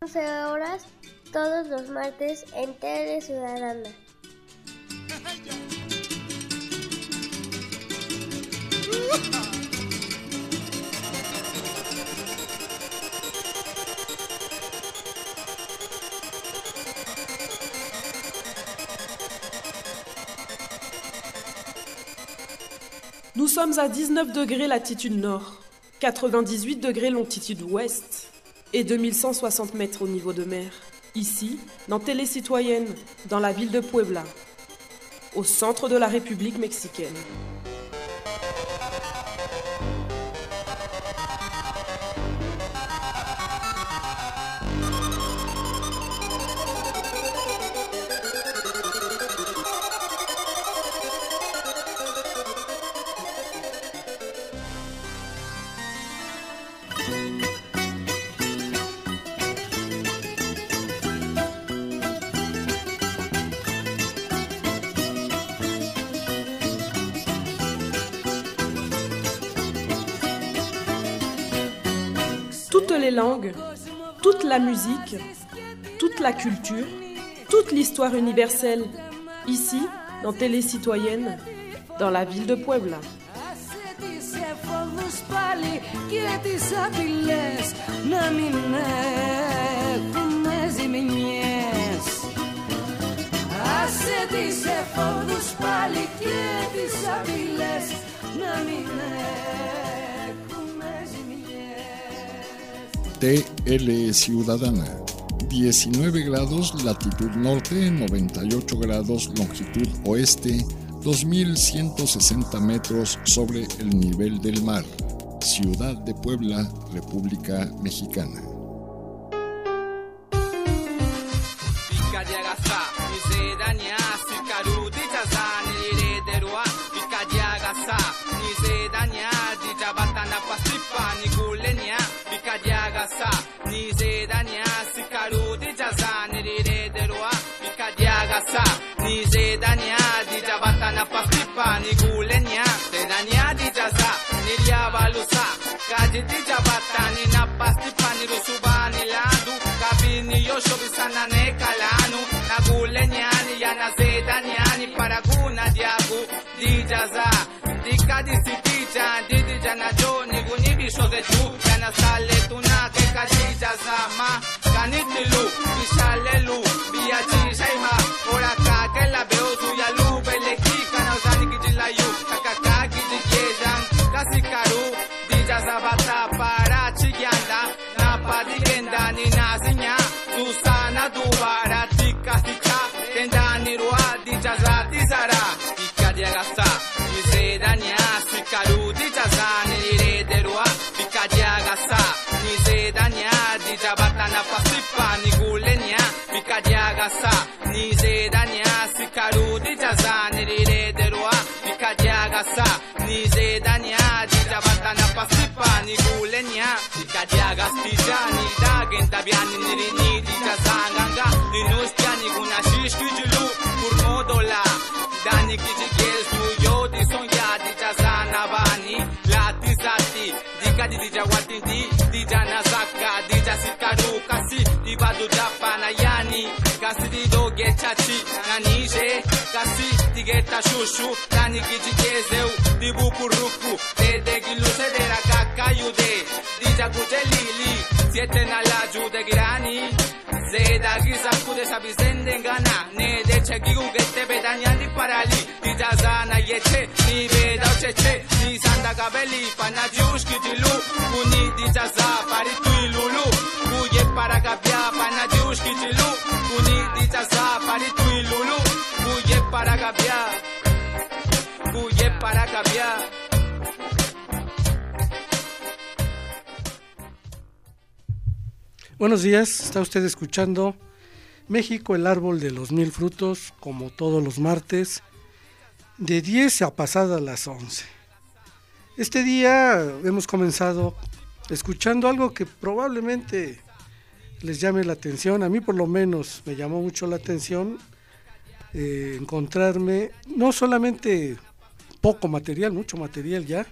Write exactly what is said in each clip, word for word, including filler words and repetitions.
once horas todos los martes en Tele Ciudadana. Nous sommes à dix-neuf degrés latitude nord, quatre-vingt-dix-huit degrés longitude ouest et deux mille cent soixante mètres au niveau de mer. Ici, dans Télé Citoyenne, dans la ville de Puebla, au centre de la République mexicaine. Toutes les langues, toute la musique, toute la culture, toute l'histoire universelle, ici, dans Télé Citoyenne, dans la ville de Puebla. T L Ciudadana, diecinueve grados latitud norte, noventa y ocho grados longitud oeste, dos mil ciento sesenta metros sobre el nivel del mar. Ciudad de Puebla, República Mexicana. Buenos días, está usted escuchando México, el árbol de los mil frutos, como todos los martes, de diez a pasadas las once. Este día hemos comenzado escuchando algo que probablemente les llame la atención. A mí por lo menos me llamó mucho la atención eh, encontrarme no solamente poco material, mucho material ya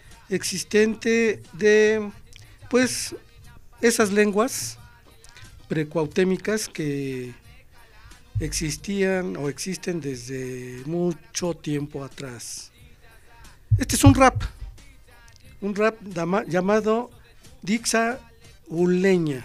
existente de pues esas lenguas precuautémicas que existían o existen desde mucho tiempo atrás. Este es un rap, un rap dama, llamado Dixauleña.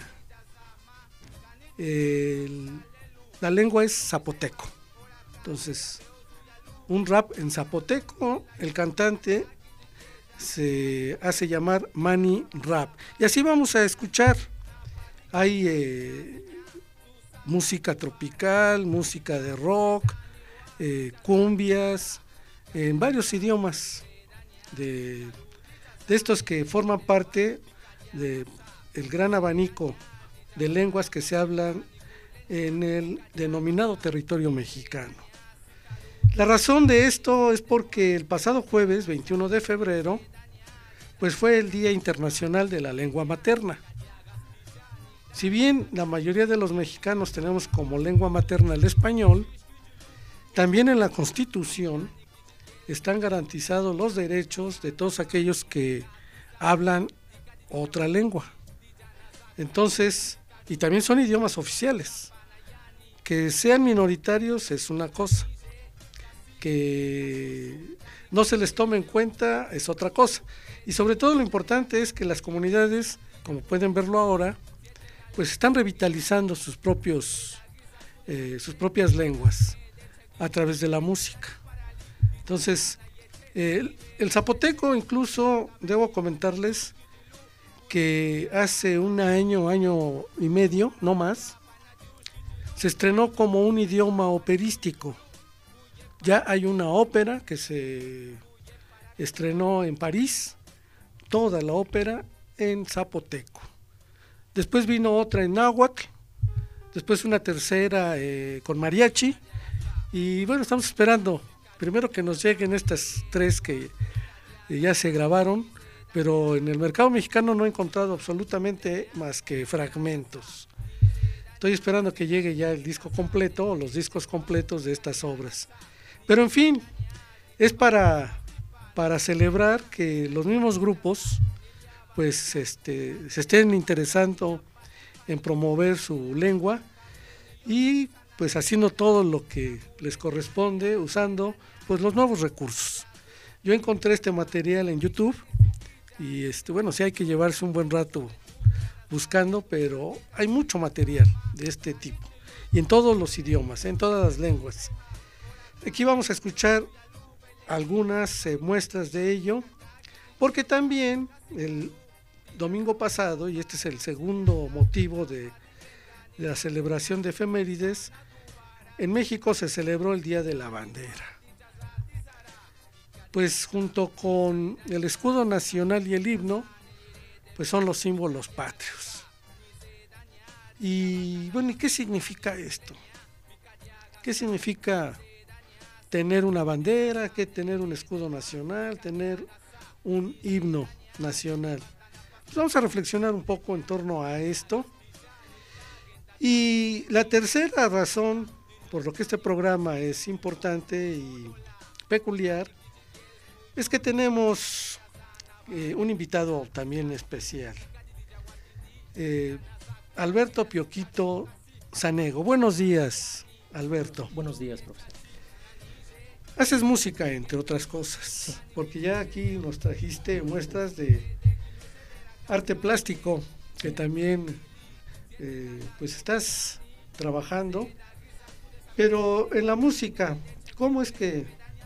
El, la lengua es zapoteco. Entonces, un rap en zapoteco, el cantante se hace llamar Manny Rap. Y así vamos a escuchar. Hay eh, música tropical, música de rock, eh, cumbias, en varios idiomas de, de estos que forman parte del gran abanico de lenguas que se hablan en el denominado territorio mexicano. La razón de esto es porque el pasado jueves veintiuno de febrero pues fue el Día Internacional de la Lengua Materna. Si bien la mayoría de los mexicanos tenemos como lengua materna el español, también en la Constitución están garantizados los derechos de todos aquellos que hablan otra lengua. Entonces, y también son idiomas oficiales. Que sean minoritarios es una cosa, que no se les tome en cuenta es otra cosa. Y sobre todo lo importante es que las comunidades, como pueden verlo ahora, pues están revitalizando sus propios, eh, sus propias lenguas a través de la música. Entonces, eh, el, el zapoteco, incluso debo comentarles que hace un año, año y medio, no más, se estrenó como un idioma operístico. Ya hay una ópera que se estrenó en París, toda la ópera en zapoteco. Después vino otra en náhuatl, después una tercera eh, con mariachi, y bueno, estamos esperando primero que nos lleguen estas tres que eh, ya se grabaron, pero en el mercado mexicano no he encontrado absolutamente más que fragmentos. Estoy esperando que llegue ya el disco completo o los discos completos de estas obras. Pero en fin, es para, para celebrar que los mismos grupos pues este, se estén interesando en promover su lengua y pues haciendo todo lo que les corresponde usando pues los nuevos recursos. Yo encontré este material en YouTube y este, bueno, sí hay que llevarse un buen rato buscando, pero hay mucho material de este tipo y en todos los idiomas, en todas las lenguas. Aquí vamos a escuchar algunas eh, muestras de ello, porque también el domingo pasado, y este es el segundo motivo de, de la celebración de efemérides, en México se celebró el Día de la Bandera. Pues junto con el escudo nacional y el himno, pues son los símbolos patrios. Y bueno, ¿y qué significa esto? ¿Qué significa tener una bandera, que tener un escudo nacional, tener un himno nacional? Pues vamos a reflexionar un poco en torno a esto. Y la tercera razón por lo que este programa es importante y peculiar es que tenemos eh, un invitado también especial, eh, Alberto Pioquito Sanego. Buenos días, Alberto. Buenos días, profesor. Haces música, entre otras cosas, porque ya aquí nos trajiste muestras de arte plástico, que también eh, pues estás trabajando, pero en la música, ¿cómo es que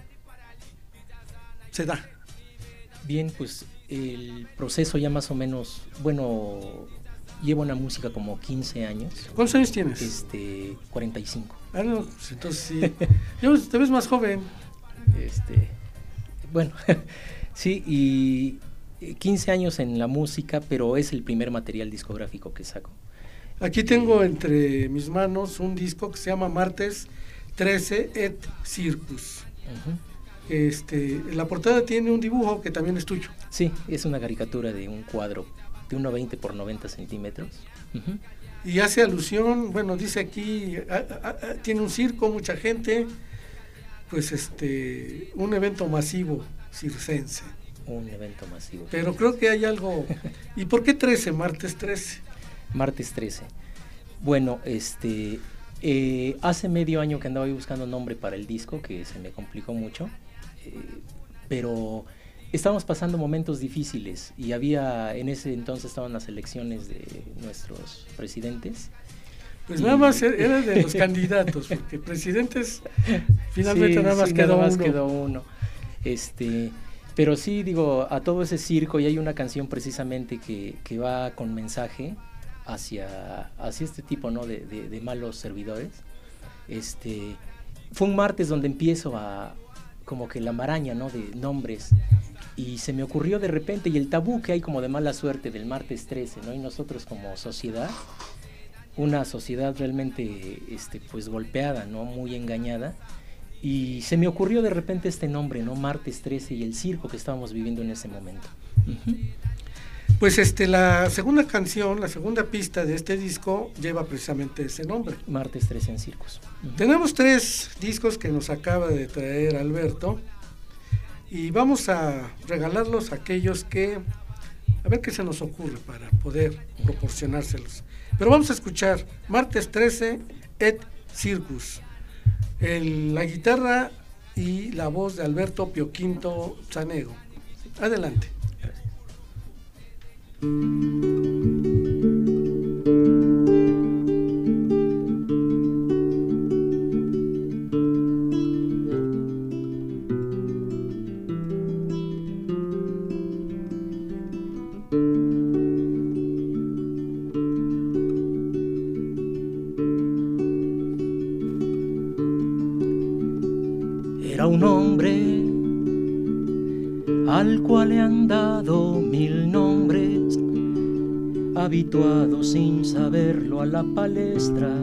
se da? Bien, pues el proceso ya más o menos, bueno, llevo en la música como quince años. ¿Cuántos años tienes? Este, cuarenta y cinco. Ah, no, pues entonces sí. Yo, te ves más joven. Este, bueno, sí, y quince años en la música, pero es el primer material discográfico que saco. Aquí tengo entre mis manos un disco que se llama Martes trece et Circus. Uh-huh. Este, la portada tiene un dibujo que también es tuyo. Sí, es una caricatura de un cuadro de uno veinte por noventa centímetros. Uh-huh. Y hace alusión, bueno, dice aquí, a, a, a, tiene un circo, mucha gente, pues este, un evento masivo circense. Un evento masivo. Pero creo que hay algo. ¿Y por qué trece, martes trece? Martes trece. Bueno, este, eh, hace medio año que andaba yo buscando nombre para el disco, que se me complicó mucho, eh, pero estábamos pasando momentos difíciles y había, en ese entonces estaban las elecciones de nuestros presidentes. Pues y... nada más era de los candidatos, porque presidentes finalmente sí, nada más, sí, quedó, nada más uno. quedó uno. Este, pero sí, digo, a todo ese circo, y hay una canción precisamente que, que va con mensaje hacia, hacia este tipo, ¿no? de, de, de malos servidores. Este, fue un martes donde empiezo a, como que la maraña, ¿no? de nombres, y se me ocurrió de repente, y el tabú que hay como de mala suerte del martes trece, ¿no? Y nosotros como sociedad, una sociedad realmente este, pues golpeada, ¿no? Muy engañada, y se me ocurrió de repente este nombre, ¿no? martes trece, y el circo que estábamos viviendo en ese momento. Uh-huh. Pues este, la segunda canción, la segunda pista de este disco lleva precisamente ese nombre. martes trece en Circus. Uh-huh. Tenemos tres discos que nos acaba de traer Alberto y vamos a regalarlos a aquellos que, a ver qué se nos ocurre para poder proporcionárselos. Pero vamos a escuchar martes trece et Circus, el, la guitarra y la voz de Alberto Pioquinto Zanego. Adelante. Era un hombre al cual le han dado mil nombres, habituado sin saberlo a la palestra,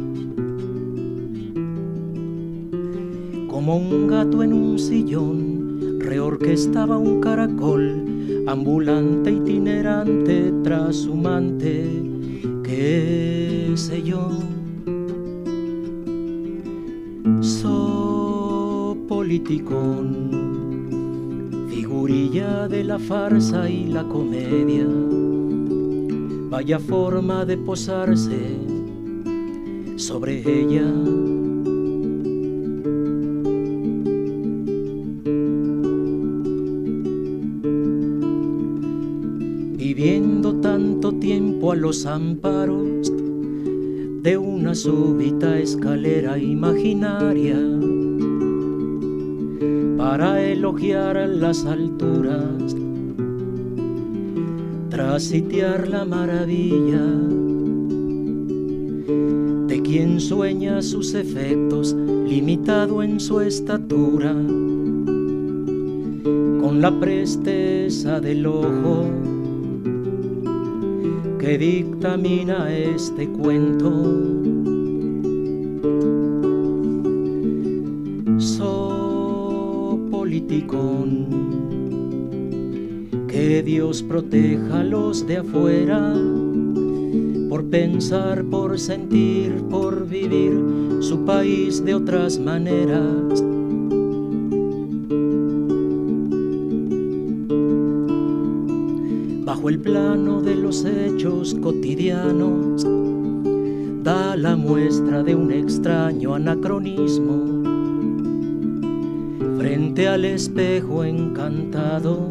como un gato en un sillón, reorquestaba un caracol, ambulante, itinerante, trashumante, qué sé yo. Politicón, figurilla de la farsa y la comedia, vaya forma de posarse sobre ella. Viviendo tanto tiempo a los amparos de una súbita escalera imaginaria, para elogiar las alturas, tras sitiar la maravilla de quien sueña sus efectos, limitado en su estatura, con la presteza del ojo que dictamina este cuento. Que Dios proteja a los de afuera, por pensar, por sentir, por vivir su país de otras maneras. Bajo el plano de los hechos cotidianos, da la muestra de un extraño anacronismo. Frente al espejo encantado,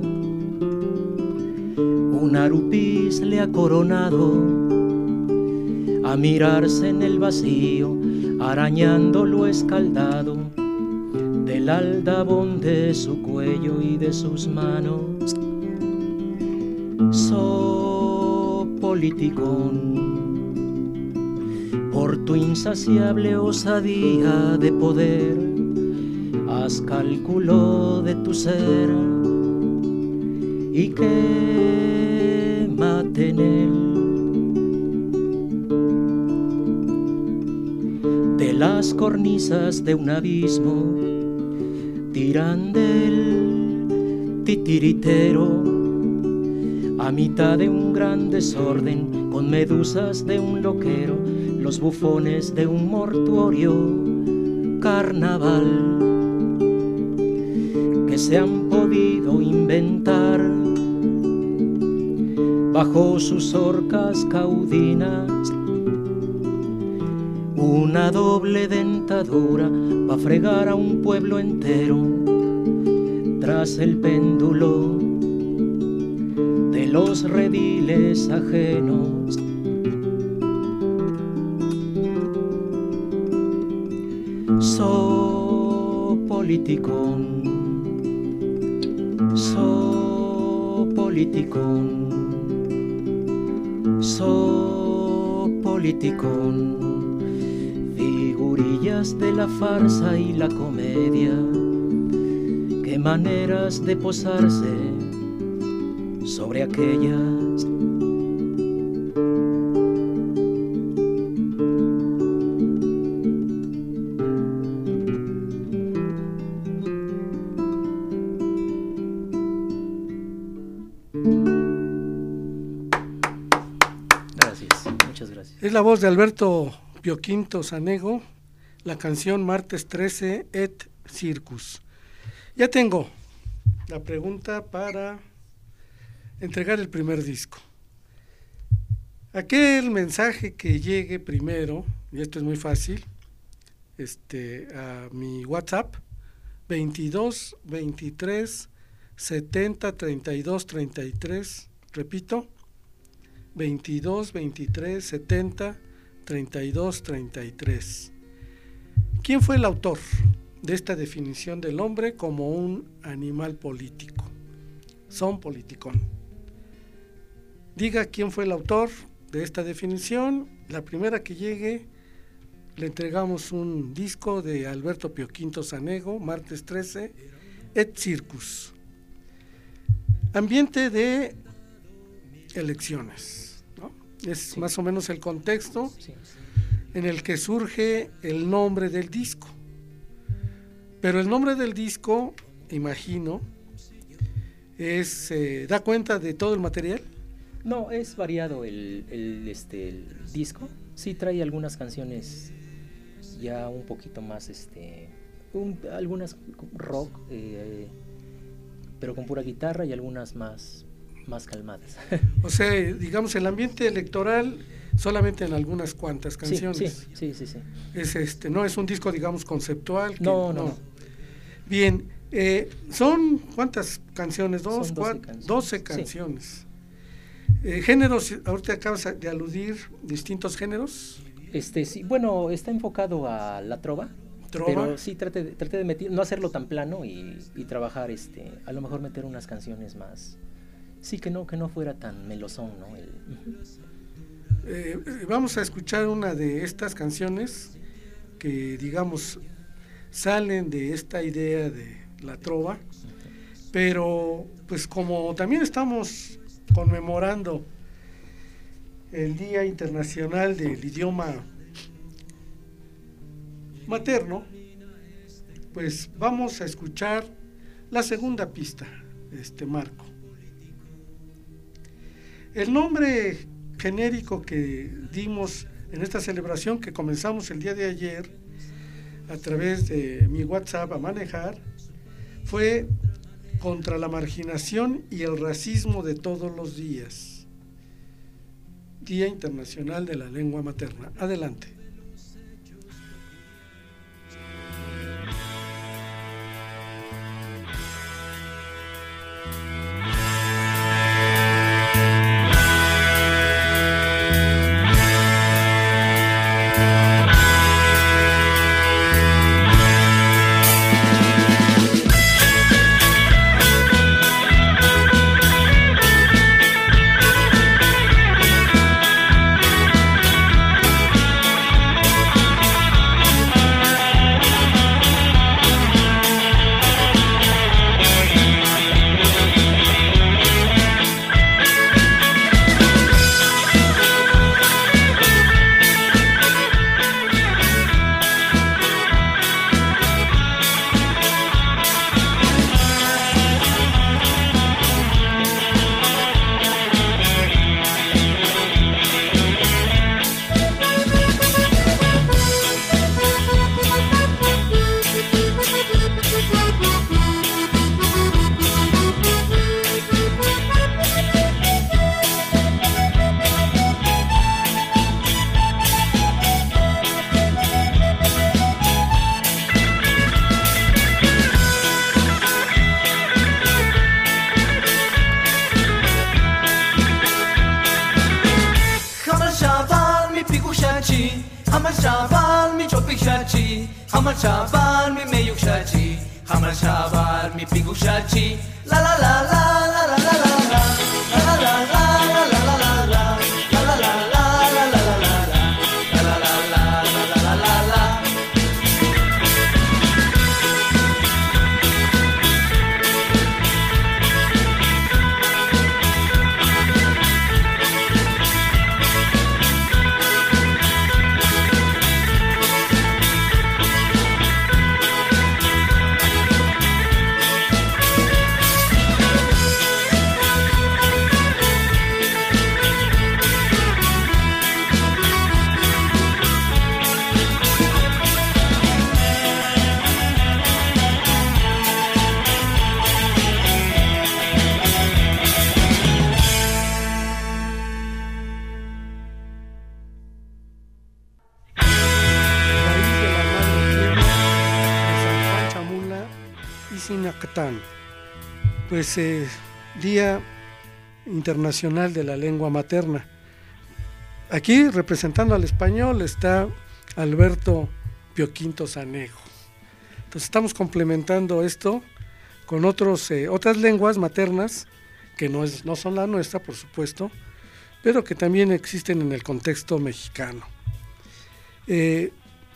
un arupís le ha coronado, a mirarse en el vacío, arañando lo escaldado del aldabón de su cuello y de sus manos. So politicón, por tu insaciable osadía de poder, haz cálculo de tu ser y quémate en él. De las cornisas de un abismo tiran del titiritero, a mitad de un gran desorden, con medusas de un loquero, los bufones de un mortuorio carnaval que se han podido inventar bajo sus orcas caudinas, una doble dentadura pa' fregar a un pueblo entero tras el péndulo de los rediles ajenos. So politicón, so politicón, so politicón, figurillas de la farsa y la comedia, qué maneras de posarse sobre aquellas. Es la voz de Alberto Pioquinto Sanego, la canción Martes trece et Circus. Ya tengo la pregunta para entregar el primer disco. Aquel mensaje que llegue primero, y esto es muy fácil, este, a mi WhatsApp, veintidós, veintitrés, setenta, treinta y dos, treinta y tres, repito, veintidós, veintitrés, setenta, treinta y dos, treinta y tres. ¿Quién fue el autor de esta definición del hombre como un animal político? Son politicón. Diga quién fue el autor de esta definición. La primera que llegue, le entregamos un disco de Alberto Pioquinto Sanego, Martes trece, et Circus. Ambiente de elecciones. Es sí. Más o menos el contexto sí. en el que surge el nombre del disco. Pero el nombre del disco, imagino, es eh, ¿da cuenta de todo el material? No, es variado el, el, este, el disco. Sí trae algunas canciones ya un poquito más, este, un, algunas rock, eh, pero con pura guitarra, y algunas más... más calmadas. O sea, digamos, el ambiente electoral solamente en algunas cuantas canciones. Sí, sí, sí, sí, sí. Es este, no es un disco, digamos, conceptual. Que, no, no, no. Bien, eh, son ¿cuántas canciones? Dos, son cuatro, canciones. doce canciones. Sí. Eh, géneros, ahorita acabas de aludir distintos géneros. Este, sí, bueno, está enfocado a la trova. ¿Trova? Pero sí traté de, traté de meter, no hacerlo tan plano y, y trabajar, este, a lo mejor meter unas canciones más. Sí, que no, que no fuera tan melosón, ¿no? El... eh, vamos a escuchar una de estas canciones que, digamos, salen de esta idea de la trova, pero pues como también estamos conmemorando el Día Internacional del Idioma Materno, pues vamos a escuchar la segunda pista, este Marco. El nombre genérico que dimos en esta celebración que comenzamos el día de ayer a través de mi WhatsApp a manejar fue Contra la marginación y el racismo de todos los días. Día Internacional de la Lengua Materna. Adelante. shachi, Hamar Shabar mi chopik shachi, Hamar Shabar mi meyuk shachi, Hamar Shabar mi piguk shachi, la la la la la la la la la, la la la la la la la la, la la la la la la la la, la la la la la la la la. Sinacatán, pues eh, Día Internacional de la Lengua Materna. Aquí representando al español está Alberto Pioquinto Sanejo. Entonces estamos complementando esto con otros, eh, otras lenguas maternas que no, es, no son la nuestra, por supuesto, pero que también existen en el contexto mexicano. Eh,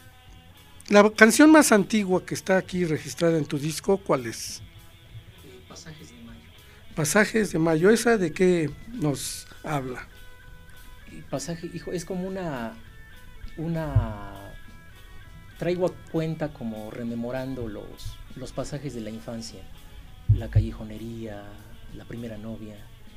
La canción más antigua que está aquí registrada en tu disco, ¿cuál es? Eh, Pasajes de Mayo. Pasajes de Mayo, ¿esa de qué nos habla? Pasaje, hijo, es como una, una, traigo a cuenta como rememorando los, los pasajes de la infancia, la callejonería, la primera novia,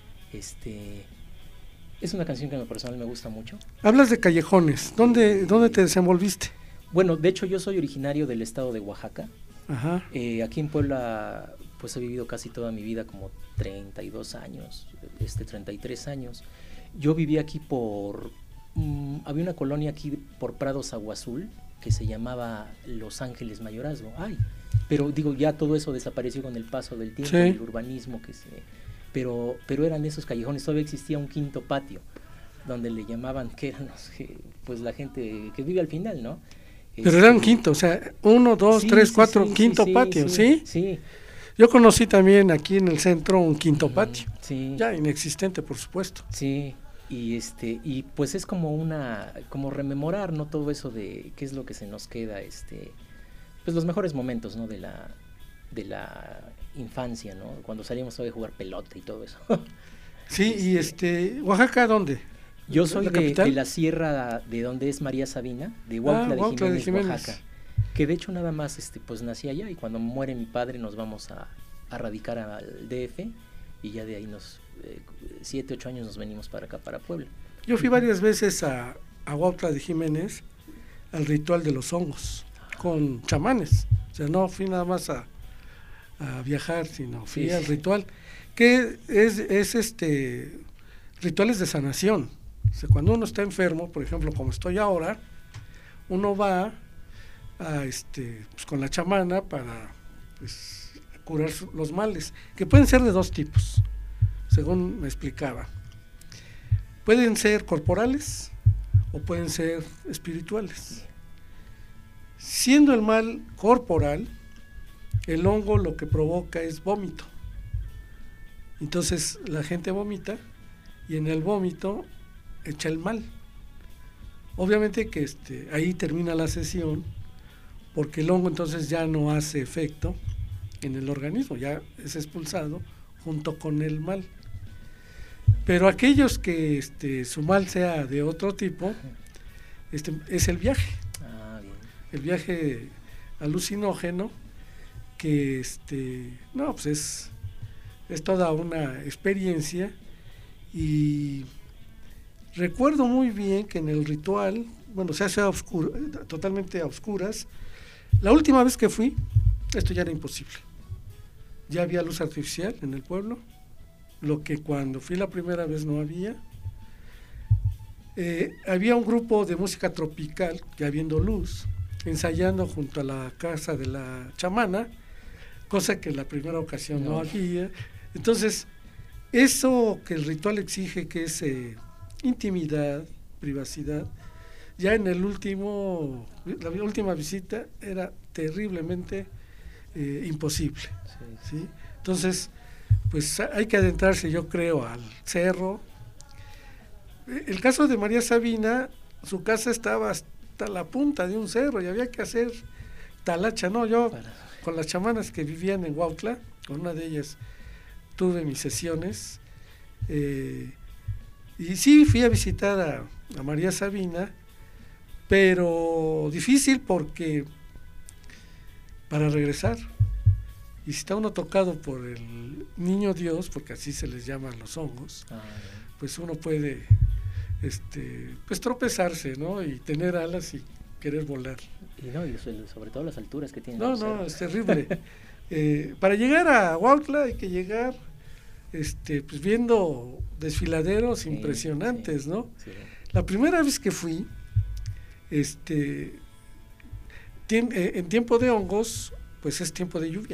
este, es una canción que a mi personal me gusta mucho. Hablas de callejones, ¿dónde, dónde te desenvolviste? Bueno, de hecho yo soy originario del estado de Oaxaca. Ajá. Eh, aquí en Puebla pues he vivido casi toda mi vida, como treinta y dos años, este, treinta y tres años. Yo viví aquí por, mmm, había una colonia aquí por Prados Agua Azul que se llamaba Los Ángeles Mayorazgo. Ay, pero digo, ya todo eso desapareció con el paso del tiempo, sí. El urbanismo que se, pero, pero eran esos callejones, todavía existía un quinto patio donde le llamaban, que eran los que, pues la gente que vive al final, ¿no? Pero este, eran quinto, o sea, uno, dos, sí, tres, sí, cuatro, sí, quinto sí, patio, sí, ¿sí? Sí. Yo conocí también aquí en el centro un quinto Mm, patio, sí. ya inexistente, por supuesto. Sí, y este, y pues es como una, como rememorar, ¿no? Todo eso de qué es lo que se nos queda, este, pues los mejores momentos, ¿no? De la, de la infancia, ¿no? Cuando salíamos todavía a jugar pelota y todo eso. Sí, y este, ¿Oaxaca dónde? Yo soy ¿La de, capital? de la sierra de donde es María Sabina, de Huautla, Ah, de, Huautla de Jiménez, Jiménez. Oaxaca, que de hecho nada más, este, pues nací allá, y cuando muere mi padre nos vamos a, a radicar al D F, y ya de ahí nos, eh, siete, ocho años nos venimos para acá, para Puebla. Yo fui varias veces a, a Huautla de Jiménez al ritual de los hongos, con chamanes, o sea, no fui nada más a, a viajar, sino fui Sí, al sí. ritual, que es, es este, rituales de sanación. O sea, cuando uno está enfermo, por ejemplo, como estoy ahora, uno va a, este, pues, con la chamana para pues, curar su- los males, que pueden ser de dos tipos, según me explicaba. Pueden ser corporales o pueden ser espirituales. Siendo el mal corporal, el hongo lo que provoca es vómito. Entonces la gente vomita y en el vómito echa el mal. Obviamente que este, ahí termina la sesión, porque el hongo entonces ya no hace efecto en el organismo, ya es expulsado junto con el mal. Pero aquellos que este, su mal sea de otro tipo, este, es el viaje, Ah, bien. el viaje alucinógeno, que este, no, pues es, es toda una experiencia. Y recuerdo muy bien que en el ritual, bueno, se hace a oscuro, totalmente a oscuras. La última vez que fui, esto ya era imposible. Ya había luz artificial en el pueblo, lo que cuando fui la primera vez no había. Eh, había un grupo de música tropical, ya habiendo luz, ensayando junto a la casa de la chamana, cosa que en la primera ocasión no, no había. Entonces, eso que el ritual exige, que es eh, intimidad, privacidad, ya en el último, la última visita era terriblemente eh, imposible. Sí. ¿Sí? Entonces, pues hay que adentrarse, yo creo, al cerro. El caso de María Sabina, su casa estaba hasta la punta de un cerro y había que hacer talacha, ¿no? Yo con las chamanas que vivían en Huautla, con una de ellas tuve mis sesiones, eh, y sí fui a visitar a, a María Sabina, pero difícil porque para regresar, y si está uno tocado por el niño Dios, porque así se les llama a los hongos, ah, pues uno puede este, pues tropezarse, ¿no? Y tener alas y querer volar. Y no, y sobre todo las alturas que tienen. No, no, es terrible. eh, para llegar a Huautla hay que llegar este, pues viendo desfiladeros sí, impresionantes, sí, ¿no? Sí. La primera vez que fui, este, tiem, eh, en tiempo de hongos, pues es tiempo de lluvia.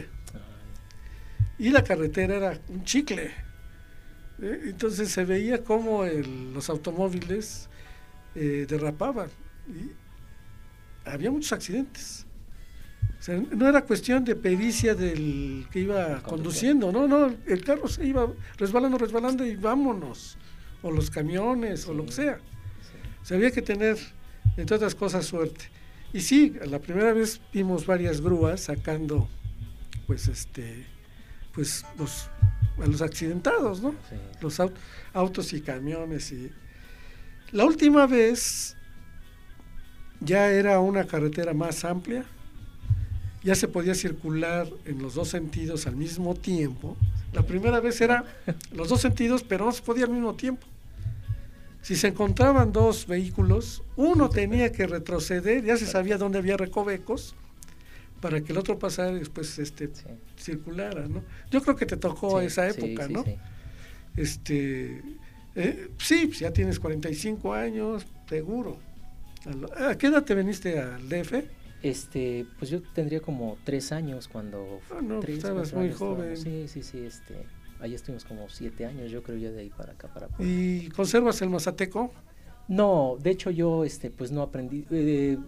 Y la carretera era un chicle. ¿eh? Entonces se veía como el, los automóviles eh, derrapaban. Y había muchos accidentes. O sea, no era cuestión de pericia del que iba conduciendo, no, no, el carro se iba resbalando, resbalando y vámonos. O los camiones, sí, o lo que sea. Sí. O sea, había que tener, entre otras cosas, suerte. Y sí, la primera vez vimos varias grúas sacando, pues, este... pues los, a los accidentados, ¿no? Sí. Los aut- autos y camiones. Y la última vez ya era una carretera más amplia, ya se podía circular en los dos sentidos al mismo tiempo. La primera vez era los dos sentidos, pero no se podía al mismo tiempo. Si se encontraban dos vehículos, uno tenía que retroceder, ya se sabía dónde había recovecos, para que el otro pasara y después este, sí. circulara, ¿no? Yo creo que te tocó sí, esa época, sí, sí, ¿no? Sí. Este, eh, sí, pues ya tienes cuarenta y cinco años, seguro. ¿A qué edad te viniste al D F? Este, pues yo tendría como tres años cuando... Ah, no, tres, estabas muy joven. Sí, sí, sí, este, ahí estuvimos como siete años, yo creo, ya de ahí para acá, para Puebla. ¿Y conservas el mazateco? No, de hecho yo, este, pues no aprendí... Eh,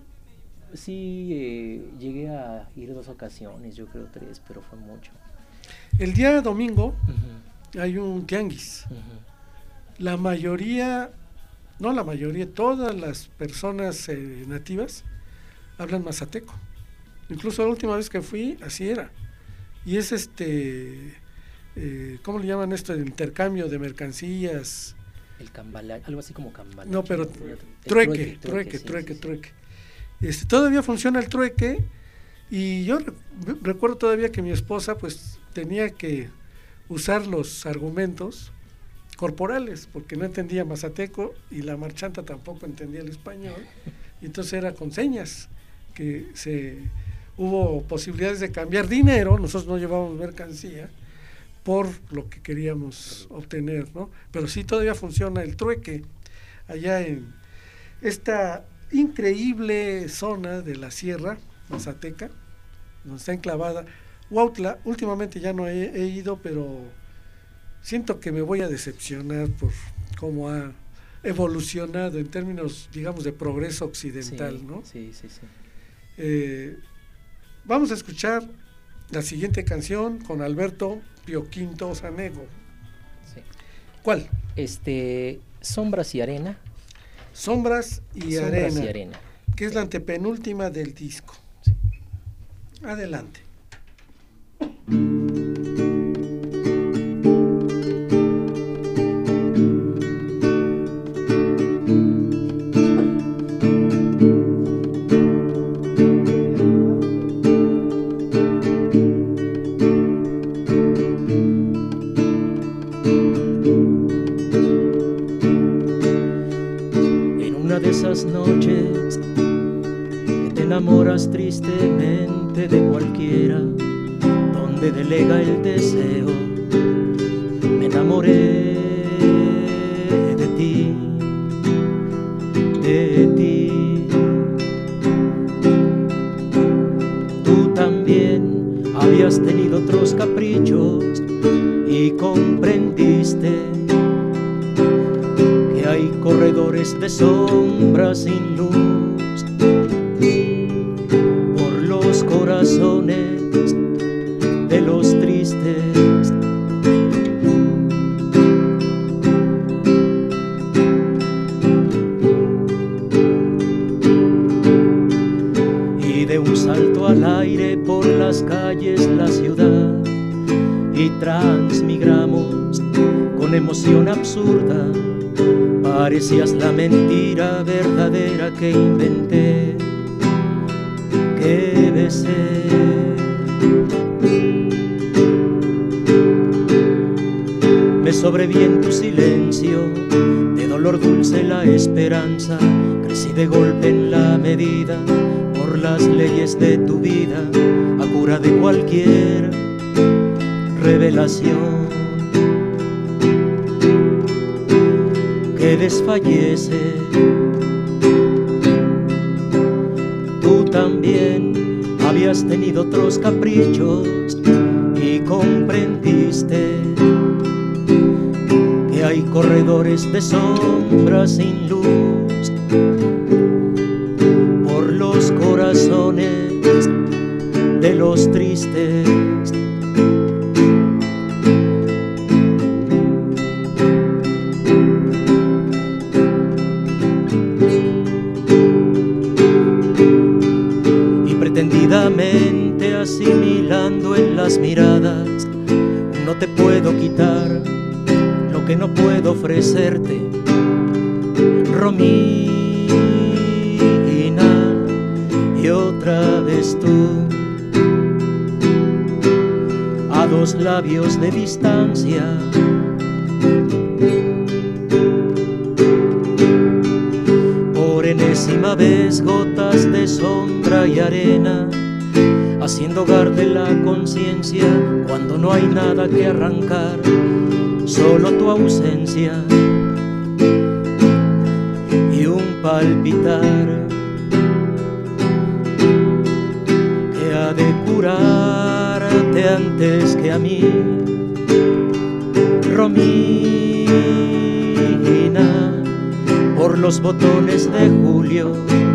Sí, eh, llegué a ir dos ocasiones, yo creo tres, pero fue mucho. El día domingo uh-huh. hay un tianguis. Uh-huh. La mayoría, no la mayoría, todas las personas eh, nativas hablan mazateco. Incluso la última vez que fui, así era. Y es este, eh, ¿cómo le llaman esto? El intercambio de mercancías. El cambalache, algo así como cambalache. No, pero trueque, trueque, trueque, trueque, sí, trueque. Sí, trueque. Sí. Este, todavía funciona el trueque y yo re- recuerdo todavía que mi esposa pues tenía que usar los argumentos corporales porque no entendía mazateco y la marchanta tampoco entendía el español y entonces era con señas que se hubo posibilidades de cambiar dinero, nosotros no llevábamos mercancía por lo que queríamos obtener, ¿no? Pero sí todavía funciona el trueque allá en esta increíble zona de la sierra mazateca, donde está enclavada Huautla. Últimamente ya no he, he ido, pero siento que me voy a decepcionar por cómo ha evolucionado en términos, digamos, de progreso occidental, sí, ¿no? Sí, sí, sí. Eh, vamos a escuchar la siguiente canción con Alberto Pio Quinto Sanego. Sí. ¿Cuál? Este, Sombras y Arena. Sombras y, Sombras arena, y Arena, que es la antepenúltima del disco. Sí. Adelante. Noches que te enamoras tristemente de cualquiera, donde delega el deseo, me enamoré de ti, de ti. Tú también habías tenido otros caprichos y comprendiste que hay corrientes corredores de sombra sin luz, por los corazones de los tristes. Y de un salto al aire por las calles la ciudad, y transmigramos con emoción absurda. Parecías la mentira verdadera que inventé, que besé. Me sobreví en tu silencio, de dolor dulce la esperanza. Crecí de golpe en la medida, por las leyes de tu vida, a cura de cualquier revelación que desfallece. Tú también habías tenido otros caprichos y comprendiste que hay corredores de sombra sin luz, por los corazones de los tristes. Pretendidamente asimilando en las miradas, no te puedo quitar lo que no puedo ofrecerte, Romina, y otra vez tú, a dos labios de distancia. Por enésima vez gotas de sombra y arena, haciendo hogar de la conciencia cuando no hay nada que arrancar, solo tu ausencia y un palpitar que ha de curarte antes que a mí, Romina, por los botones de julio.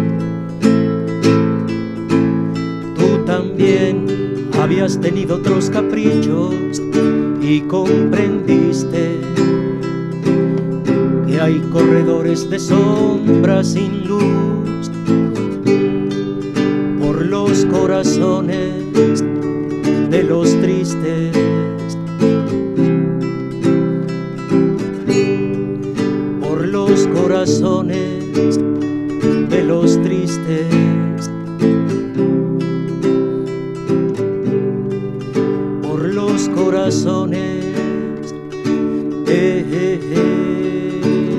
Tú también habías tenido otros caprichos y comprendiste que hay corredores de sombra sin luz, por los corazones de los tristes. Por los corazones de los tristes, por los corazones. Eh, eh, eh,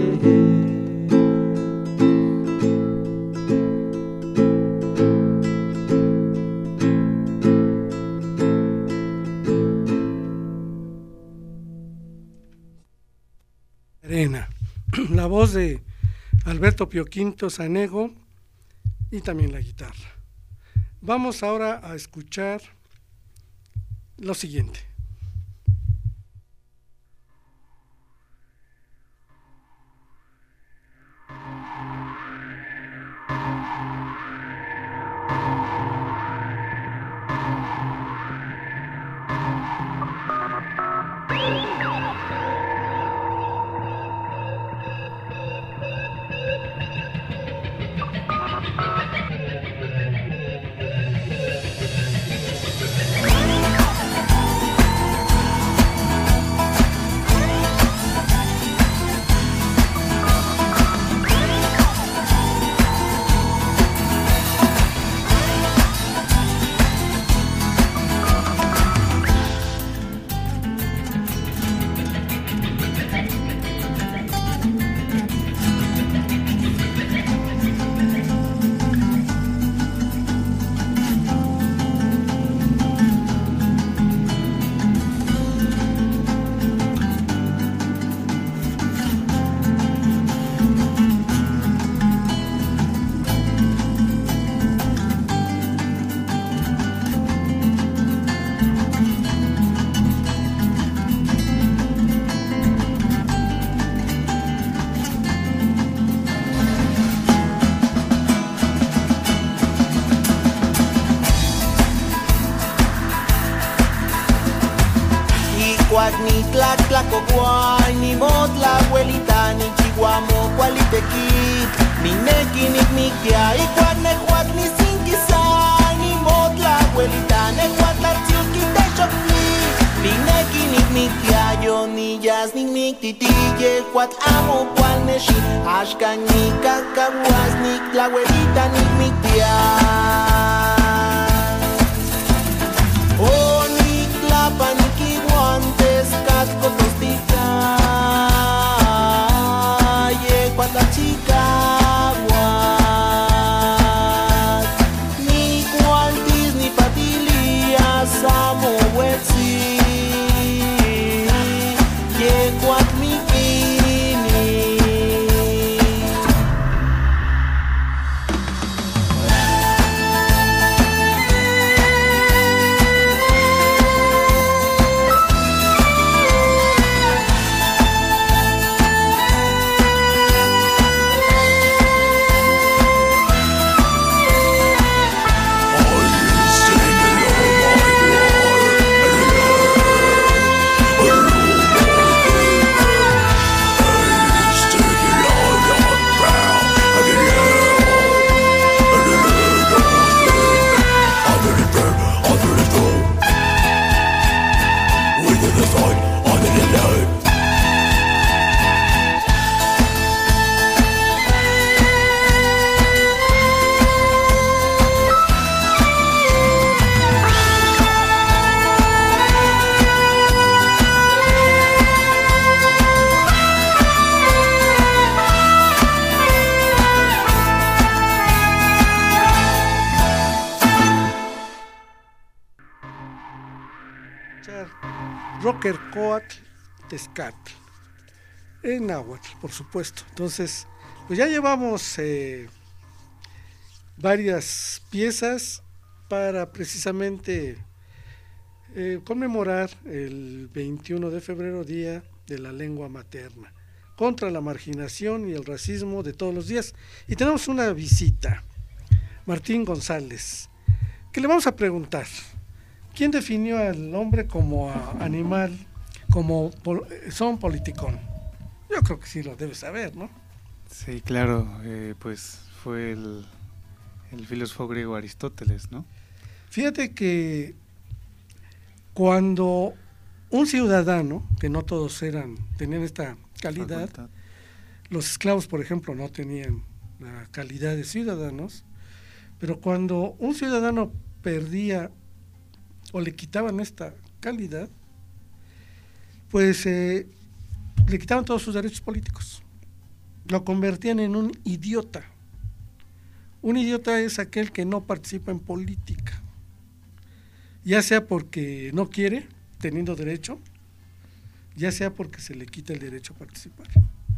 Arena. La voz de Alberto Pio Quinto Sanego y también la guitarra. Vamos ahora a escuchar lo siguiente. tlac tlaco guay, ni mot la abuelita, ni chihuamo cualitequi, ni neki ni mikia, y cuat ne cuat ni sin quizá, ni mot la abuelita, ne cuat la tziuki te chocni, ni neki ni mikia, yo ni jazz ni miktiti, y cuat amo cual ne shi, ashka ni cacahuas, ni la abuelita ni mikia. Oh, ni clapa, ni guantes, casco, tostica, ye cuata chica, guas, ni guantis, ni patillas, amo, huetzi, ye cuat mi kini. Roquercoatl Tezcatl, en náhuatl, por supuesto. Entonces, pues ya llevamos eh, varias piezas para precisamente eh, conmemorar el veintiuno de febrero, Día de la Lengua Materna, contra la marginación y el racismo de todos los días. Y tenemos una visita, Martín González, que le vamos a preguntar: ¿quién definió al hombre como animal, como pol- son politicón? Yo creo que sí lo debes saber, ¿no? Sí, claro, eh, pues fue el, el filósofo griego Aristóteles, ¿no? Fíjate que cuando un ciudadano, que no todos eran, tenían esta calidad, Facultad. Los esclavos, por ejemplo, no tenían la calidad de ciudadanos, pero cuando un ciudadano perdía o le quitaban esta calidad, pues eh, le quitaban todos sus derechos políticos, lo convertían en un idiota. Un idiota es aquel que no participa en política, ya sea porque no quiere, teniendo derecho, ya sea porque se le quita el derecho a participar.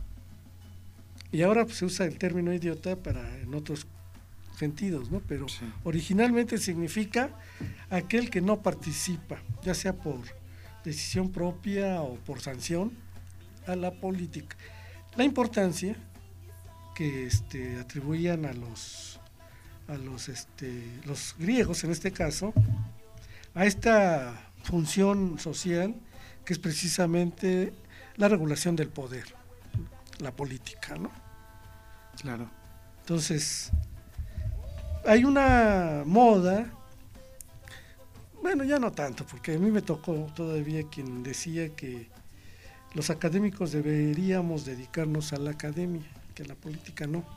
Y ahora pues, se usa el término idiota para en otros sentidos, ¿no? Pero sí, originalmente significa aquel que no participa, ya sea por decisión propia o por sanción, a la política. La importancia que este, atribuían a los a los este, los griegos en este caso a esta función social, que es precisamente la regulación del poder, la política, ¿no? Claro. Entonces, hay una moda, bueno, ya no tanto, porque a mí me tocó todavía quien decía que los académicos deberíamos dedicarnos a la academia, que a la política no.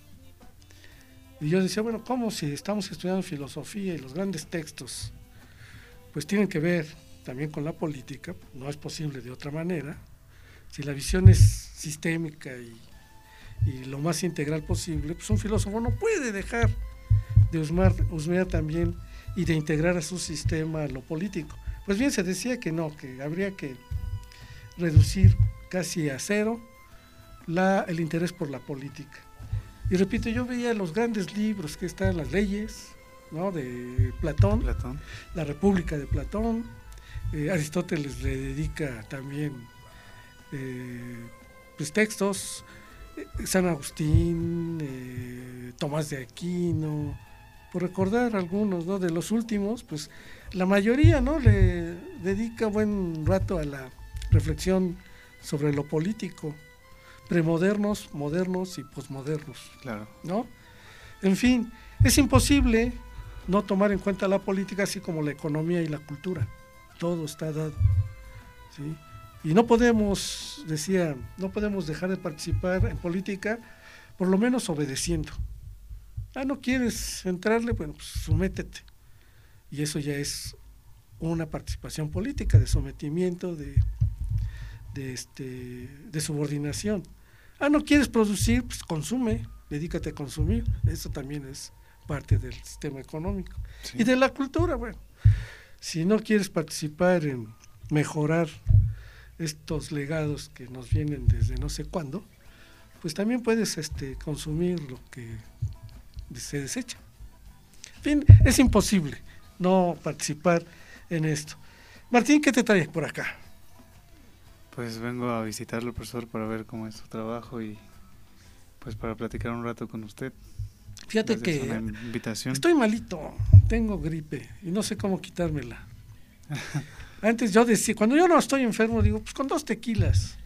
Y yo decía, bueno, ¿cómo si estamos estudiando filosofía y los grandes textos pues tienen que ver también con la política? No es posible de otra manera. Si la visión es sistémica y, y lo más integral posible, pues un filósofo no puede dejar de husmear, husmear también y de integrar a su sistema lo político. Pues bien, se decía que no, que habría que reducir casi a cero la, el interés por la política. Y repito, yo veía los grandes libros que están, las leyes, ¿no?, de Platón, Platón, la República de Platón, eh, Aristóteles le dedica también eh, pues textos, eh, San Agustín, eh, Tomás de Aquino, por recordar algunos, ¿no?, de los últimos, pues la mayoría, ¿no?, le dedica buen rato a la reflexión sobre lo político, premodernos, modernos y posmodernos. Claro. ¿No? En fin, es imposible no tomar en cuenta la política, así como la economía y la cultura. Todo está dado, ¿sí? Y no podemos, decía, no podemos dejar de participar en política, por lo menos obedeciendo. Ah, ¿no quieres entrarle? Bueno, pues sométete. Y eso ya es una participación política, de sometimiento, de, de, este, de subordinación. Ah, ¿no quieres producir? Pues consume, dedícate a consumir. Eso también es parte del sistema económico. Sí. Y de la cultura, bueno, si no quieres participar en mejorar estos legados que nos vienen desde no sé cuándo, pues también puedes este, consumir lo que se desecha. En fin, es imposible no participar en esto. Martín, ¿qué te traes por acá? Pues vengo a visitarlo, profesor, para ver cómo es su trabajo y pues para platicar un rato con usted. Fíjate que una invitación. Estoy malito, tengo gripe y no sé cómo quitármela. Antes yo decía, cuando yo no estoy enfermo, digo, pues con dos tequilas.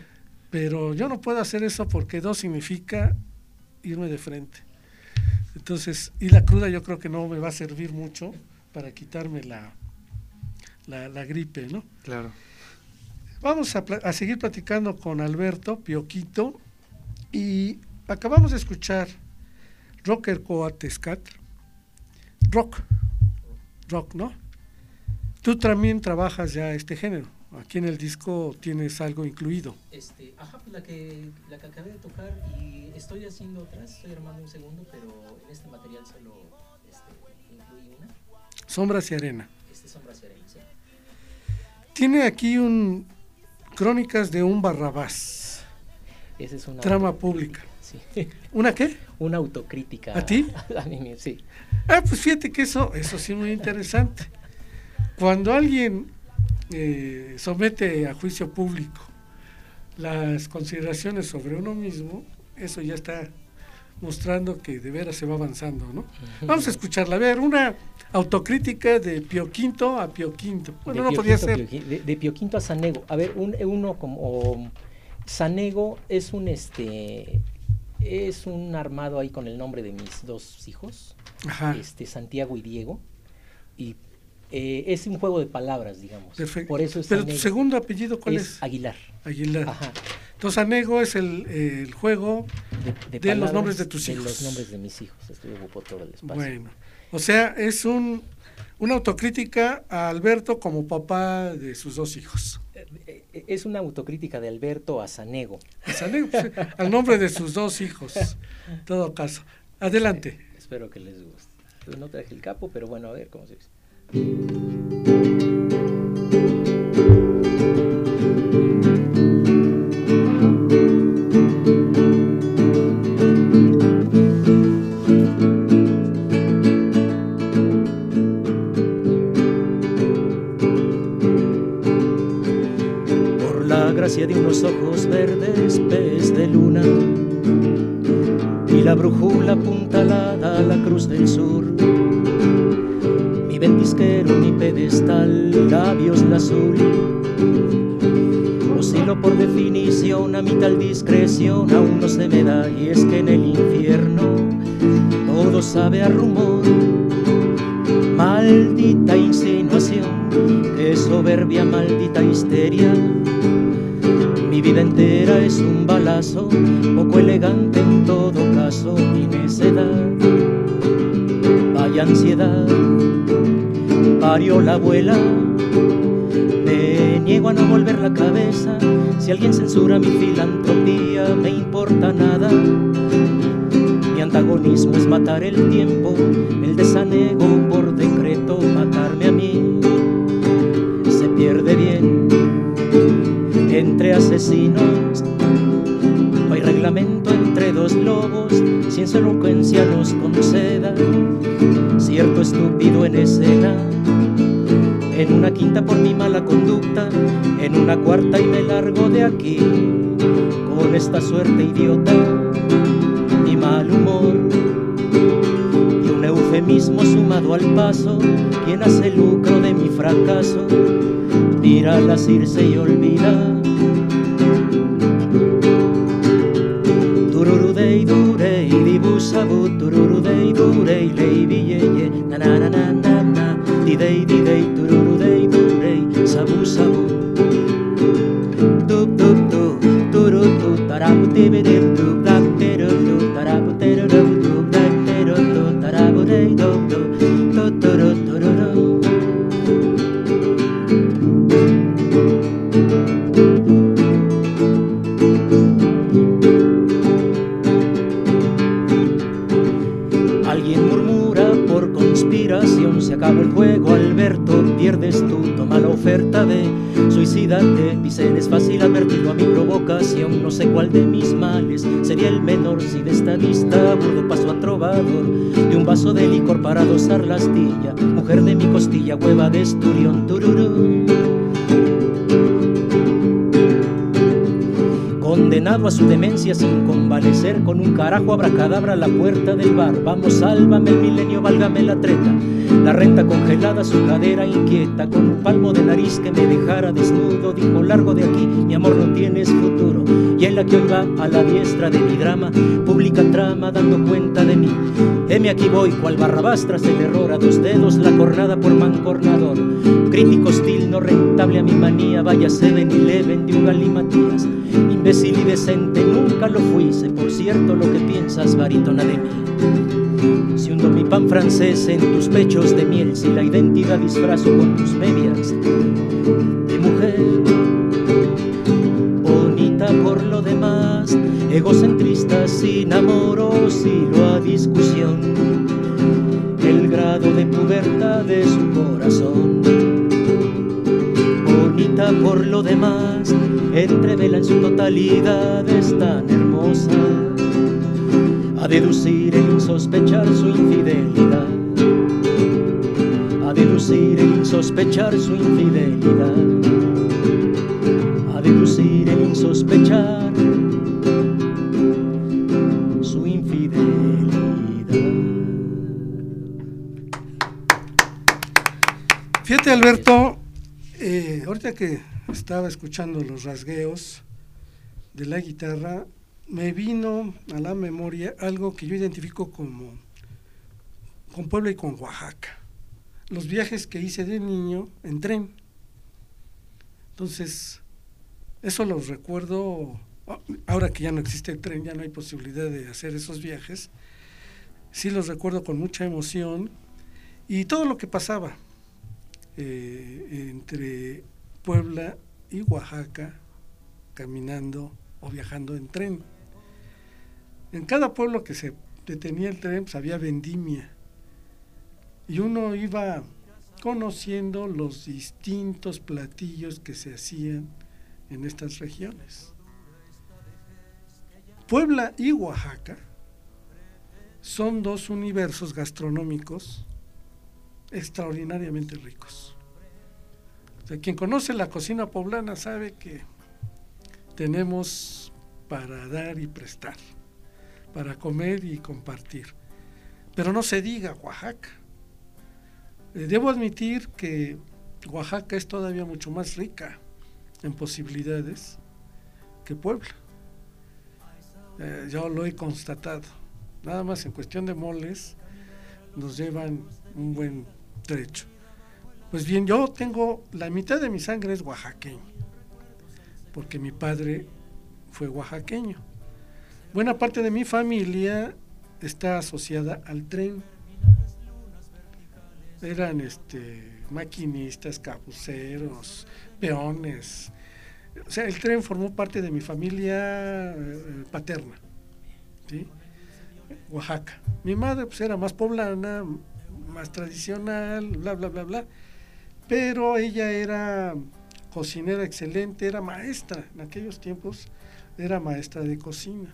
Pero yo no puedo hacer eso porque dos significa irme de frente. Entonces, y la cruda yo creo que no me va a servir mucho para quitarme la, la, la gripe, ¿no? Claro. Vamos a, a seguir platicando con Alberto Pioquito y acabamos de escuchar Rocker Coatescat, rock, rock, ¿no? Tú también trabajas ya este género. Aquí en el disco tienes algo incluido. Este, ajá, pues la que, la que acabé de tocar y estoy haciendo otras, estoy armando un segundo, pero en este material solo este, incluí una. Sombras y arena. Este, Sombras y arena, sí. Tiene aquí un Crónicas de un Barrabás. Esa es una trama pública. Sí. ¿Una qué? Una autocrítica. ¿A ti? A mí, sí. Ah, pues fíjate que eso, eso sí es muy interesante. Cuando alguien eh, somete a juicio público las consideraciones sobre uno mismo, eso ya está mostrando que de veras se va avanzando, ¿no? Vamos a escucharla. A ver, una autocrítica de Pioquinto a Pioquinto. Bueno, de no podía ser. De, de Pioquinto a Sanego. A ver, un, uno como Sanego es un este es un armado ahí con el nombre de mis dos hijos, Ajá. este Santiago y Diego, y eh, es un juego de palabras, digamos. Perfecto. Por eso es Pero Sanego. tu segundo apellido, ¿cuál es? Es Aguilar. Aguilar. Ajá. Entonces, Sanego es el, el juego de, de, de los nombres de tus hijos. De los nombres de mis hijos. Esto ocupó todo el espacio. Bueno, o sea, es un una autocrítica a Alberto como papá de sus dos hijos. Es una autocrítica de Alberto a Sanego. A Sanego, pues, al nombre de sus dos hijos, en todo caso. Adelante. Eh, espero que les guste. Yo no traje el capo, pero bueno, a ver cómo se dice. De unos ojos verdes, pez de luna, y la brújula apuntalada a la cruz del sur. Mi ventisquero, mi pedestal, labios la azul. Oscilo por definición, a mi tal discreción aún no se me da, y es que en el infierno todo sabe a rumor. Maldita insinuación, que soberbia, maldita histeria. Mi vida entera es un balazo, poco elegante en todo caso. Mi necedad, vaya ansiedad, parió la abuela. Me niego a no volver la cabeza. Si alguien censura mi filantropía, me importa nada. Mi antagonismo es matar el tiempo, el desanego por decreto, matarme a mí. Se pierde bien entre asesinos, no hay reglamento entre dos lobos, ciencia elocuencia nos conceda cierto estúpido en escena. En una quinta por mi mala conducta, en una cuarta y me largo de aquí, con esta suerte idiota y mal humor, y un eufemismo sumado al paso, quien hace lucro de mi fracaso. tira la circe y olvida. Tururudei durei dibusabu, tururudei durei leibi yeye, na na na na na na, didei didei tururudei durei sabu sabu. Tup tup tup turutu tarabu tibidib tup dak tirutu tarabu tirutu tup dak tirutu tarabu dei do do do turu tururu. Se acabó el juego, Alberto, pierdes tú, toma la oferta de suicídate. Dicen es fácil advertirlo a mi provocación, no sé cuál de mis males sería el menor si de estadista burdo paso a trovador, de un vaso de licor para dosar la astilla, mujer de mi costilla, hueva de esturión, tururú. Condenado a su demencia sin convalecer, con un carajo abracadabra a la puerta del bar. Vamos, sálvame el milenio, válgame la treta, la renta congelada, su cadera inquieta, con un palmo de nariz que me dejara desnudo. Dijo, largo de aquí, mi amor, no tienes futuro. Y en la que hoy va a la diestra de mi drama, pública trama dando cuenta de mí. Heme aquí voy, cual Barrabás tras el error, a dos dedos la cornada por mancornador. Crítico hostil, no rentable a mi manía, vaya seven eleven de un galimatías. Imbécil y decente, nunca lo fui, sé por cierto lo que piensas, barítona de mí. Si hundo mi pan francés en tus pechos de miel, si la identidad disfrazo con tus medias de mujer, bonita por lo demás, egocentrista sin amor o silo a discusión, el grado de pubertad de su corazón. Bonita por lo demás, entrevela en su totalidad, es tan hermosa, a deducir el insospechar su infidelidad, a deducir el insospechar su infidelidad, a deducir el insospechar su infidelidad. Fíjate, Alberto, eh, ahorita que estaba escuchando los rasgueos de la guitarra, me vino a la memoria algo que yo identifico como con Puebla y con Oaxaca. Los viajes que hice de niño en tren. Entonces, eso los recuerdo, ahora que ya no existe el tren, ya no hay posibilidad de hacer esos viajes, sí los recuerdo con mucha emoción, y todo lo que pasaba eh, entre Puebla y Oaxaca, caminando o viajando en tren. En cada pueblo que se detenía el tren, pues había vendimia, y uno iba conociendo los distintos platillos que se hacían en estas regiones. Puebla y Oaxaca son dos universos gastronómicos extraordinariamente ricos. O sea, quien conoce la cocina poblana sabe que tenemos para dar y prestar, para comer y compartir. Pero no se diga Oaxaca. Eh, debo admitir que Oaxaca es todavía mucho más rica en posibilidades que Puebla. Eh, yo lo he constatado. Nada más en cuestión de moles nos llevan un buen trecho. Pues bien, yo tengo, la mitad de mi sangre es oaxaqueña, porque mi padre fue oaxaqueño. Buena parte de mi familia está asociada al tren. Eran este, maquinistas, cabuceros, peones. O sea, el tren formó parte de mi familia eh, paterna, ¿sí? Oaxaca. Mi madre pues era más poblana, más tradicional, bla, bla, bla, bla. Pero ella era cocinera excelente, era maestra, en aquellos tiempos era maestra de cocina.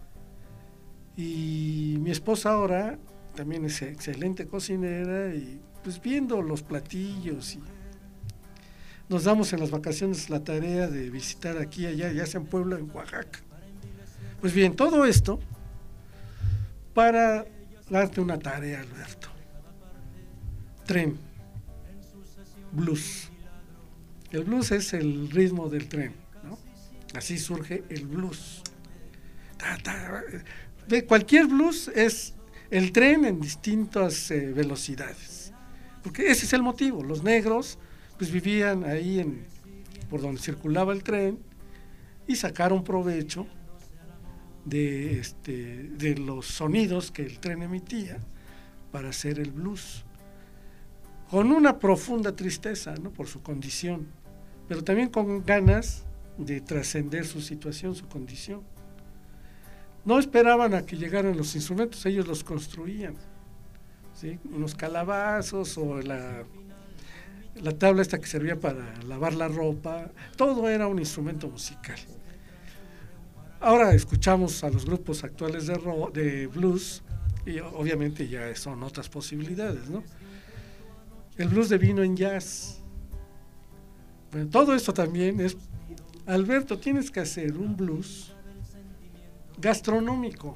Y mi esposa ahora también es excelente cocinera, y pues viendo los platillos, y nos damos en las vacaciones la tarea de visitar aquí y allá, ya sea en Puebla o en Oaxaca. Pues bien, todo esto para darte una tarea, Alberto. Tren, blues, El blues es el ritmo del tren, ¿no? Así surge el blues. Ta, ta, de cualquier blues es el tren en distintas eh, velocidades, porque ese es el motivo. Los negros pues vivían ahí en, por donde circulaba el tren y sacaron provecho de, este, de los sonidos que el tren emitía para hacer el blues, con una profunda tristeza, ¿no? Por su condición, pero también con ganas de trascender su situación, su condición. No esperaban a que llegaran los instrumentos, ellos los construían, ¿sí? Unos calabazos o la, la tabla esta que servía para lavar la ropa, todo era un instrumento musical. Ahora escuchamos a los grupos actuales de, rock, de blues y obviamente ya son otras posibilidades, ¿no? El blues devino en jazz. Bueno, todo esto también es, Alberto, tienes que hacer un blues gastronómico,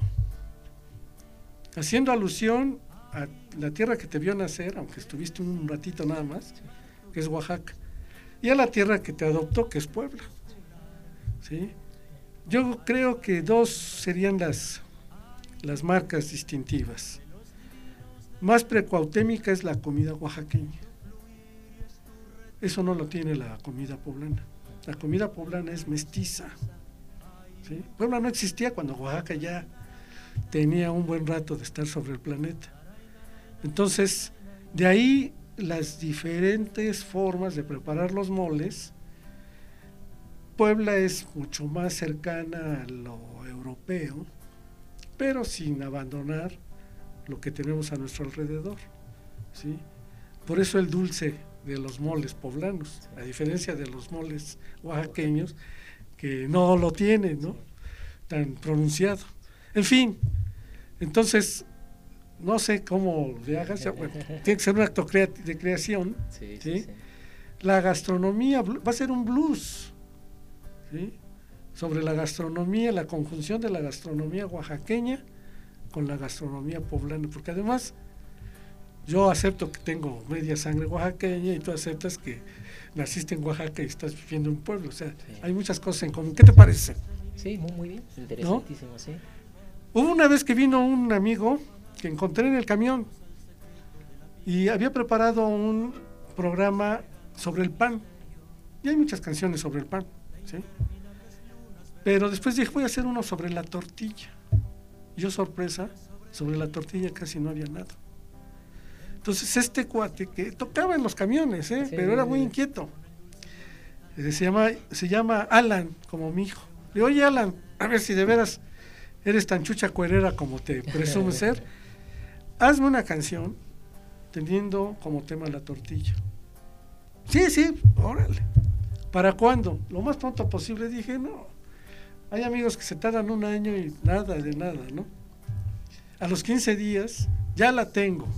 haciendo alusión a la tierra que te vio nacer, aunque estuviste un ratito nada más, que es Oaxaca, y a la tierra que te adoptó, que es Puebla, ¿sí? Yo creo que dos serían las, las marcas distintivas. Más precuautémica es la comida oaxaqueña. Eso no lo tiene la comida poblana. La comida poblana es mestiza, ¿sí? Puebla no existía cuando Oaxaca ya tenía un buen rato de estar sobre el planeta. Entonces, de ahí las diferentes formas de preparar los moles. Puebla es mucho más cercana a lo europeo, pero sin abandonar lo que tenemos a nuestro alrededor, ¿sí? Por eso el dulce de los moles poblanos, a diferencia de los moles oaxaqueños, que no lo tienen, ¿no? Tan pronunciado. En fin, entonces, no sé cómo le hagas, bueno, tiene que ser un acto crea- de creación, Sí, ¿sí? sí, sí. La gastronomía va a ser un blues, ¿sí? Sobre la gastronomía, la conjunción de la gastronomía oaxaqueña con la gastronomía poblana, porque además yo acepto que tengo media sangre oaxaqueña y tú aceptas que naciste en Oaxaca y estás viviendo en un pueblo, o sea, Sí. hay muchas cosas en común. ¿Qué te parece? Sí, muy, muy bien, interesantísimo, ¿no? Sí. Hubo una vez que vino un amigo que encontré en el camión y había preparado un programa sobre el pan, y hay muchas canciones sobre el pan, ¿sí? Pero después dije, voy a hacer uno sobre la tortilla. Yo, sorpresa, sobre la tortilla casi no había nada. Entonces este cuate que tocaba en los camiones, ¿eh? Sí, Pero era muy inquieto, eh, se llama, se llama Alan, como mi hijo. Le digo, oye Alan, a ver si de veras eres tan chucha cuerera como te presumes ser, hazme una canción teniendo como tema la tortilla. Sí, sí, órale. ¿Para cuándo? Lo más pronto posible. Dije, no, hay amigos que se tardan un año y nada de nada, ¿no? A los quince días ya la tengo.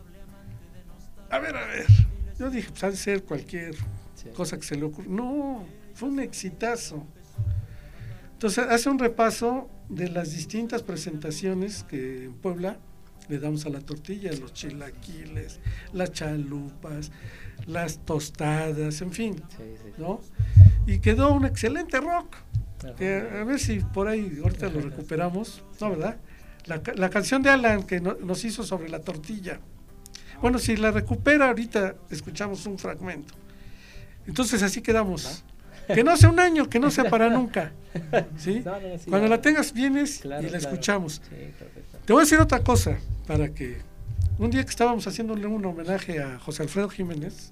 A ver, a ver. Yo dije, pues ha de ser cualquier Sí. cosa que se le ocurra. No, fue un exitazo. Entonces hace un repaso de las distintas presentaciones que en Puebla le damos a la tortilla, los chilaquiles, las chalupas, las tostadas, en fin, Sí, sí, sí. ¿no? Y quedó un excelente rock, Ajá. que a ver si por ahí ahorita lo recuperamos, ¿no, verdad? La, ca- la canción de Alan que no- nos hizo sobre la tortilla. Bueno, si la recupera ahorita escuchamos un fragmento. Entonces así quedamos. Que no sea un año, que no sea para nunca, ¿sí? No, no, sí, Cuando ya. la tengas vienes Claro, y la claro. escuchamos. Sí, perfecto. Te voy a decir otra cosa, para que un día que estábamos haciéndole un homenaje a José Alfredo Jiménez,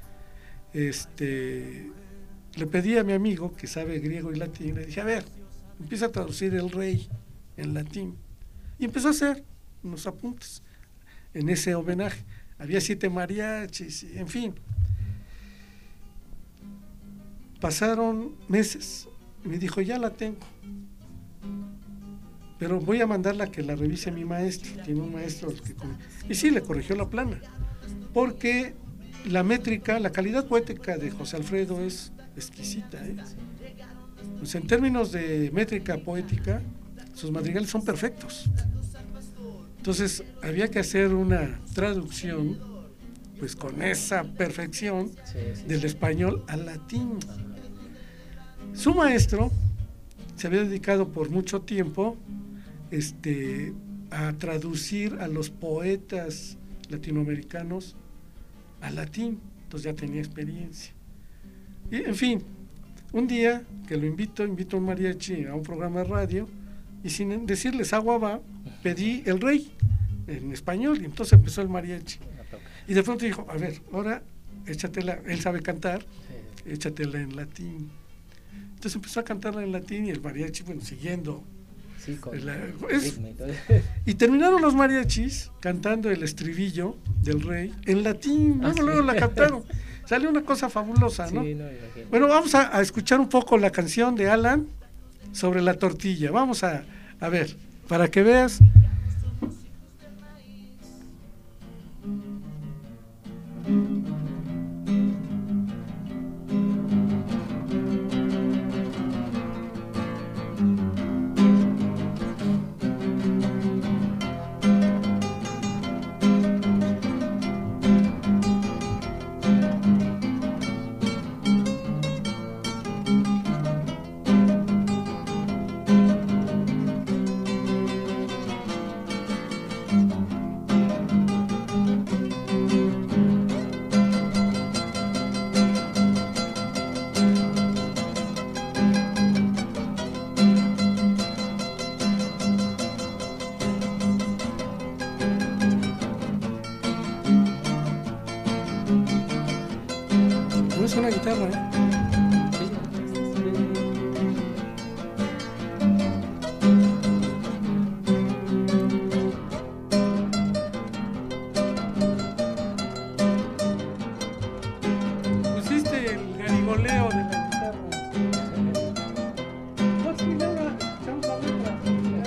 este, le pedí a mi amigo que sabe griego y latín, le dije, a ver, empieza a traducir el rey en latín. Y empezó a hacer unos apuntes en ese homenaje. Había siete mariachis, y, en fin. Pasaron meses y me dijo, ya la tengo, pero voy a mandarla a que la revise mi maestro. Tiene un maestro que con... y sí, le corrigió la plana, porque la métrica, la calidad poética de José Alfredo es exquisita, ¿eh? Pues en términos de métrica poética, sus madrigales son perfectos. Entonces había que hacer una traducción pues con esa perfección Sí, sí, del sí. español al latín. Su maestro se había dedicado por mucho tiempo este, a traducir a los poetas latinoamericanos al latín, entonces ya tenía experiencia. Y en fin, un día que lo invito, invito a un mariachi a un programa de radio y sin decirles agua va, pedí El Rey en español y entonces empezó el mariachi. Y de pronto dijo, a ver, ahora échatela, él sabe cantar, Sí. échatela en latín. Entonces empezó a cantarla en latín y el mariachi, bueno, siguiendo. Sí, con La- el es- ritmo y todo. Y terminaron los mariachis cantando el estribillo del Rey en latín, Ah, luego, sí. luego la cantaron. Salió una cosa fabulosa, ¿no? Sí, no, imagino. Bueno, vamos a, a escuchar un poco la canción de Alan sobre la tortilla. Vamos a, a ver, para que veas. No es una guitarra, ¿eh? Pusiste el garigoleo de la guitarra. No, sí, nada, echamos la letra.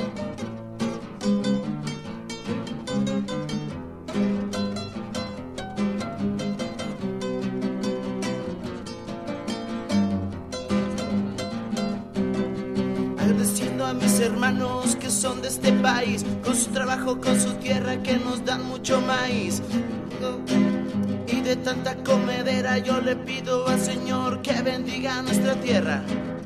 Agradeciendo a mis hermanos que son de este país, con su trabajo, con su tierra, que nos dan mucho maíz. Y de tanta comedera yo le pido al Señor que bendiga nuestra tierra.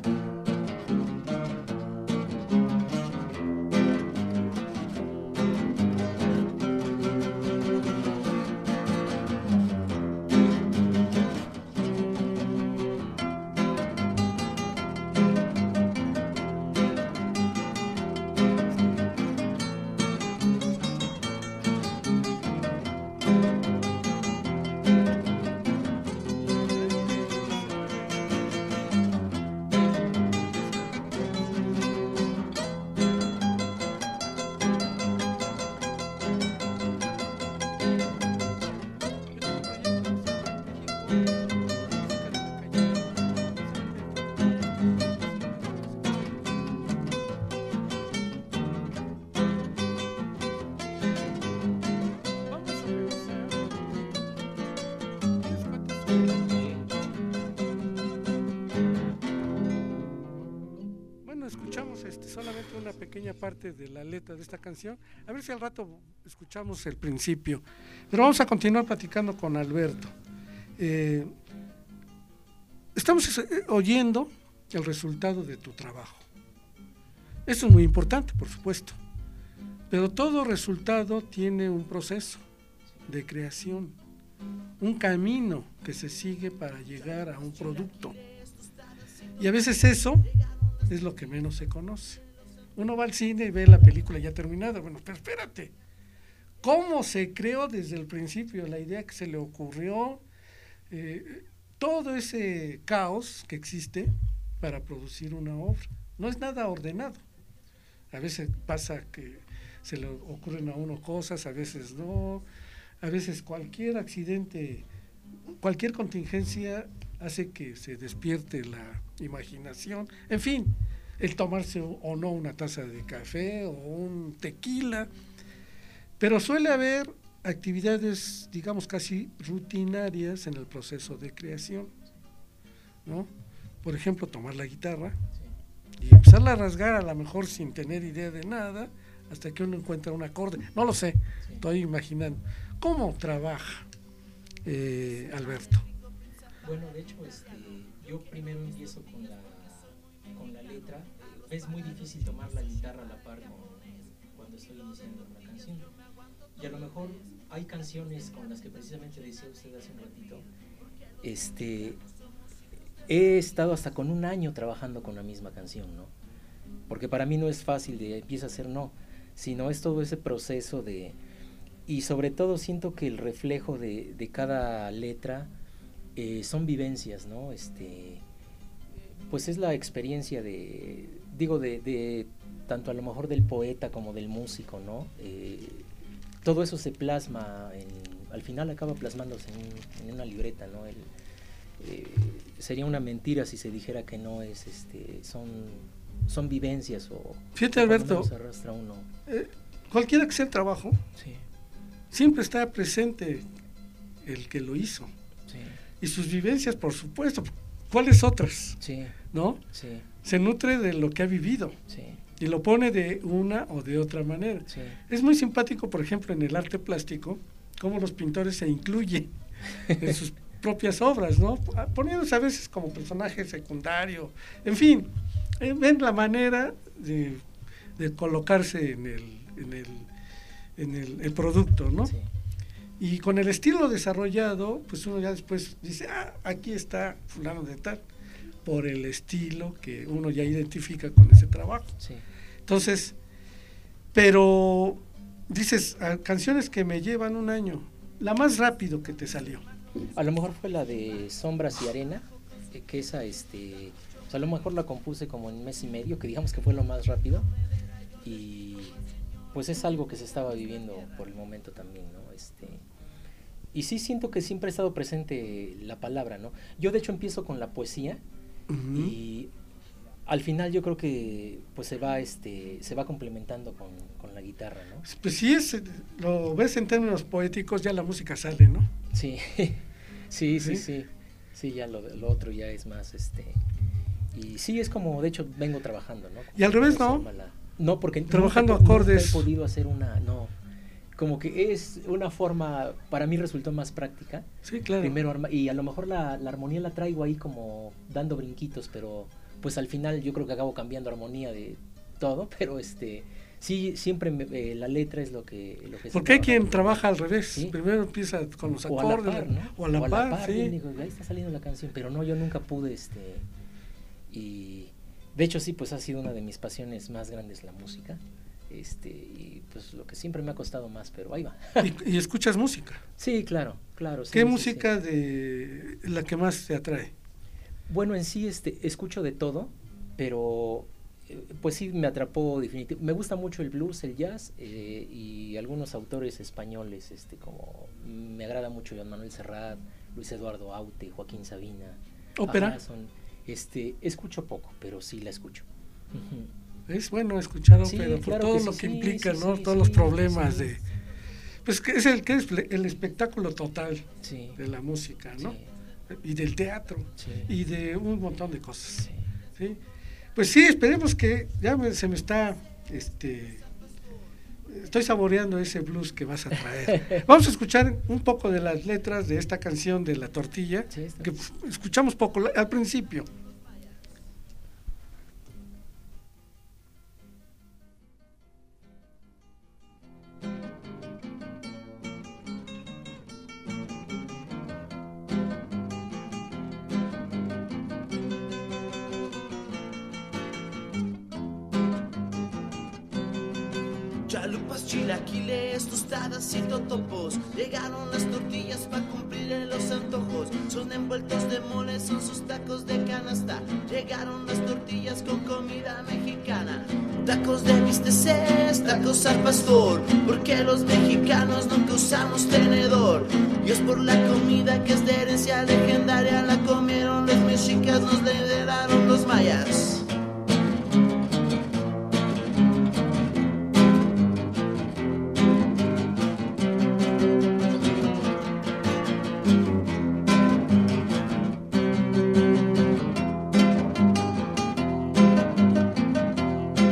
Bueno, escuchamos este, solamente una pequeña parte de la letra de esta canción. A ver si al rato escuchamos el principio. Pero vamos a continuar platicando con Alberto. Eh, estamos eh, oyendo el resultado de tu trabajo. Eso es muy importante, por supuesto. Pero todo resultado tiene un proceso de creación, un camino que se sigue para llegar a un producto. Y a veces eso es lo que menos se conoce. Uno va al cine y ve la película ya terminada. Bueno, pero espérate, ¿cómo se creó desde el principio? La idea que se le ocurrió, eh, todo ese caos que existe para producir una obra. No es nada ordenado. A veces pasa que se le ocurren a uno cosas, a veces no. A veces cualquier accidente, cualquier contingencia hace que se despierte la imaginación. En fin, el tomarse o no una taza de café o un tequila. Pero suele haber actividades, digamos, casi rutinarias en el proceso de creación, ¿no? Por ejemplo, tomar la guitarra y empezarla a rasgar, a lo mejor sin tener idea de nada, hasta que uno encuentra un acorde. No lo sé, estoy imaginando. ¿Cómo trabaja eh, Alberto? Bueno, de hecho, este, yo primero empiezo con la, con la letra. Es muy difícil tomar la guitarra a la par con, cuando estoy iniciando una canción. Y a lo mejor hay canciones con las que precisamente decía usted hace un ratito, este, he estado hasta con un año trabajando con la misma canción, ¿no? Porque para mí no es fácil de empieza a ser no, sino es todo ese proceso de... Y sobre todo siento que el reflejo de, de cada letra eh, son vivencias, ¿no? Este, pues es la experiencia de, digo, de, de tanto a lo mejor del poeta como del músico, ¿no? Eh, todo eso se plasma, en, al final acaba plasmándose en, en una libreta, ¿no? El, eh, sería una mentira si se dijera que no es, este, son, son vivencias o... Fíjate, Alberto, se arrastra uno. Eh, cualquiera que sea el trabajo, sí. siempre está presente el que lo hizo. Sí. Y sus vivencias, por supuesto. ¿Cuáles otras? Sí. ¿No? Sí. Se nutre de lo que ha vivido. Sí. Y lo pone de una o de otra manera. Sí. Es muy simpático, por ejemplo, en el arte plástico, cómo los pintores se incluyen en sus propias obras, ¿no? Poniéndose a veces como personaje secundario. En fin, eh, ven la manera de, de colocarse en el, en el, en el, el producto, ¿no? Sí. Y con el estilo desarrollado, pues uno ya después dice, ah, aquí está fulano de tal, por el estilo que uno ya identifica con ese trabajo. Sí. Entonces, pero dices, a canciones que me llevan un año, la más rápido que te salió. A lo mejor fue la de Sombras y Arena, eh, que esa, este, o sea, a lo mejor la compuse como en mes y medio, que digamos que fue lo más rápido, y pues es algo que se estaba viviendo por el momento también, ¿no? Este, y sí siento que siempre ha estado presente la palabra, ¿no? Yo de hecho empiezo con la poesía, uh-huh. y al final yo creo que pues se va este se va complementando con, con la guitarra, ¿no? Pues si es, lo ves en términos poéticos, ya la música sale, ¿no? Sí, sí, sí, sí, sí, sí, ya lo, lo otro ya es más, este, y sí es como, de hecho vengo trabajando, ¿no? Como y al revés, ¿no? La, no, porque trabajando nunca, acordes. Nunca he podido hacer una, no, como que es una forma, para mí resultó más práctica. Sí, claro. Primero arma, y a lo mejor la, la armonía la traigo ahí como dando brinquitos, pero pues al final yo creo que acabo cambiando armonía de todo, pero este sí siempre me, eh, la letra es lo que lo que porque hay quien trabaja al revés, ¿sí? Primero empieza con los o acordes a la par, ¿no? o a la, o a par, la par, sí. Digo, ahí está saliendo la canción, pero no, yo nunca pude, este, y de hecho sí, pues ha sido una de mis pasiones más grandes la música, este, y pues lo que siempre me ha costado más, pero ahí va. ¿Y, y escuchas música? Sí, claro, claro. ¿Qué sí, música sí, sí. de la que más te atrae? Bueno, en sí este, escucho de todo, pero eh, pues sí me atrapó definitivamente. Me gusta mucho el blues, el jazz eh, y algunos autores españoles, este, como me agrada mucho Joan Manuel Serrat, Luis Eduardo Aute, Joaquín Sabina. ¿Ópera? Ajá, son, este, escucho poco, pero sí la escucho. Uh-huh. Es bueno escuchar ópera, sí, por claro todo que lo sí, que sí, implica, sí, ¿no? sí, Todos sí, los problemas sí. de... Pues que es el que es el espectáculo total sí. de la música, ¿no? Sí. Y del teatro, sí. y de un montón de cosas. Sí. ¿Sí? Pues sí, esperemos que ya me, se me está, este, estoy saboreando ese blues que vas a traer. Vamos a escuchar un poco de las letras de esta canción de La Tortilla, sí, que escuchamos poco al principio. Chalupas, chilaquiles, tostadas y totopos. Llegaron las tortillas para cumplir los antojos. Son envueltos de mole, son sus tacos de canasta. Llegaron las tortillas con comida mexicana. Tacos de bisteces, tacos al pastor. Porque los mexicanos nunca usamos tenedor. Y es por la comida que es de herencia legendaria. La comieron los mexicas, nos la heredaron los mayas.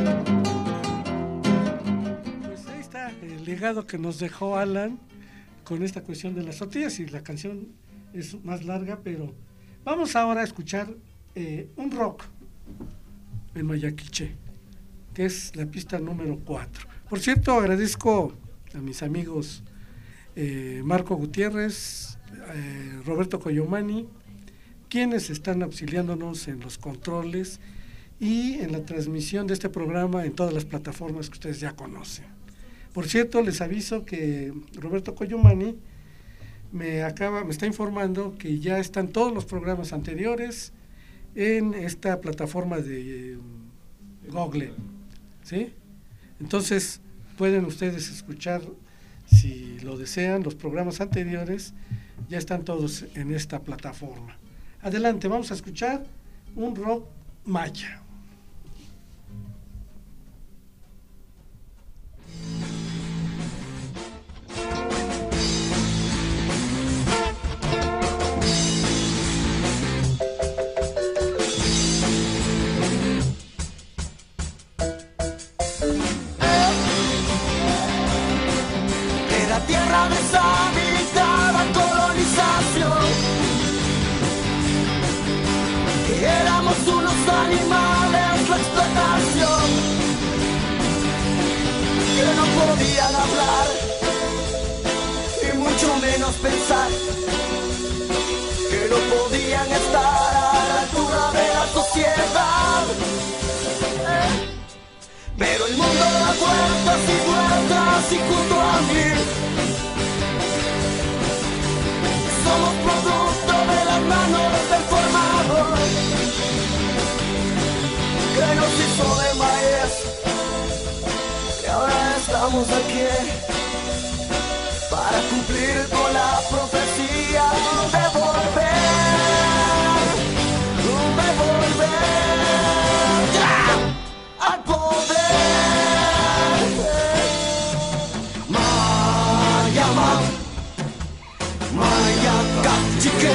Que nos dejó Alan con esta cuestión de las tortillas, y la canción es más larga, pero vamos ahora a escuchar eh, un rock en Mayaquiche, que es la pista número cuatro. Por cierto, agradezco a mis amigos eh, Marco Gutiérrez, eh, Roberto Coyomani, quienes están auxiliándonos en los controles y en la transmisión de este programa en todas las plataformas que ustedes ya conocen. Por cierto, les aviso que Roberto Coyomani me acaba, me está informando que ya están todos los programas anteriores en esta plataforma de eh, Google, ¿sí? Entonces pueden ustedes escuchar, si lo desean, los programas anteriores, ya están todos en esta plataforma. Adelante, vamos a escuchar un rock maya. Tierra deshabitada, colonización, que éramos unos animales, la explotación, que no podían hablar, y mucho menos pensar, que no podían estar a la altura de la sociedad. Pero el mundo da vueltas y vueltas y junto a mí somos producto de las manos del formador, que nos hizo de maíz, y ahora estamos aquí para cumplir con la profecía de volver, de volver ¡ya! Al poder. Maya, Maya, Kachike,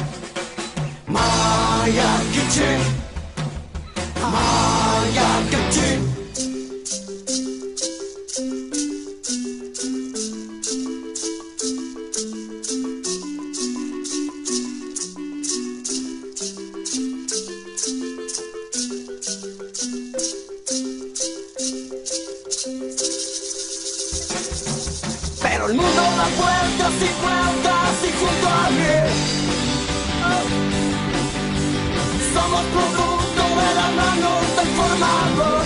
Maya, Kiche, Maya, Kiche. Pero el mundo da vueltas y vueltas y junto a mí somos producto de las manos del formador,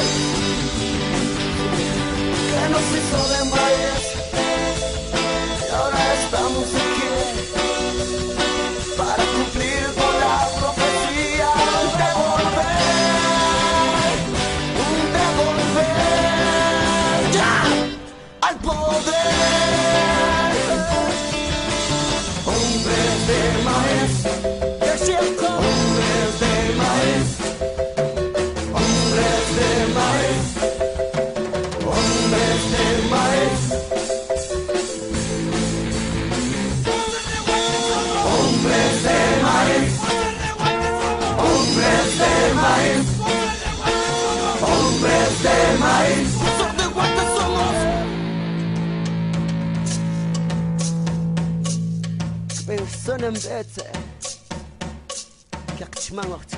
que nos hizo de maíz, y ahora estamos aquí para cumplir con la profecía de volver, de volver ya al poder. Hombres de maíz, hombres de maíz, hombres de maíz, hombres de maíz, hombres de maíz, hombres de maíz, hombres de maíz. Son de guantes somos. Personen bete, jak ćmangorti.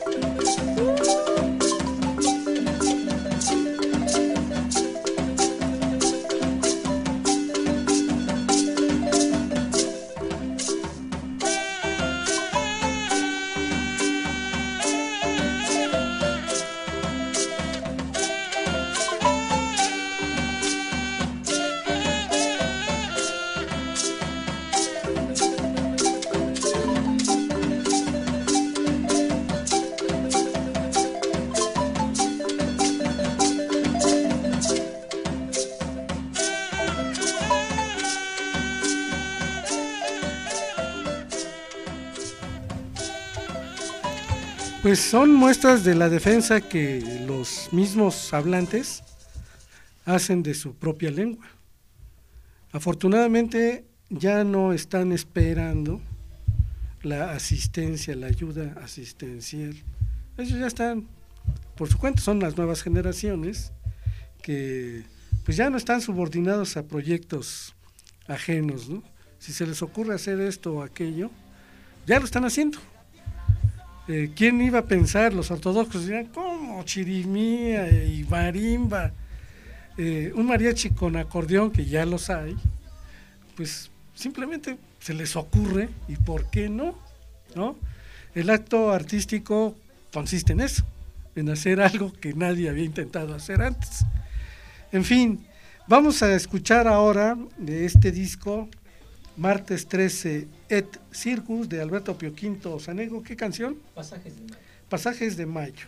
Pues son muestras de la defensa que los mismos hablantes hacen de su propia lengua. Afortunadamente ya no están esperando la asistencia, la ayuda asistencial. Ellos ya están por su cuenta, son las nuevas generaciones que pues ya no están subordinados a proyectos ajenos, ¿no? si se les ocurre hacer esto o aquello, ya lo están haciendo. Eh, ¿Quién iba a pensar? Los ortodoxos dirían, ¿cómo? Chirimía y marimba, eh, un mariachi con acordeón, que ya los hay, pues simplemente se les ocurre, y ¿por qué no? ¿No? El acto artístico consiste en eso, en hacer algo que nadie había intentado hacer antes. En fin, vamos a escuchar ahora de este disco, Martes trece et Circus, de Alberto Pio Quinto Sanego. ¿Qué canción? Pasajes de Mayo. Pasajes de Mayo.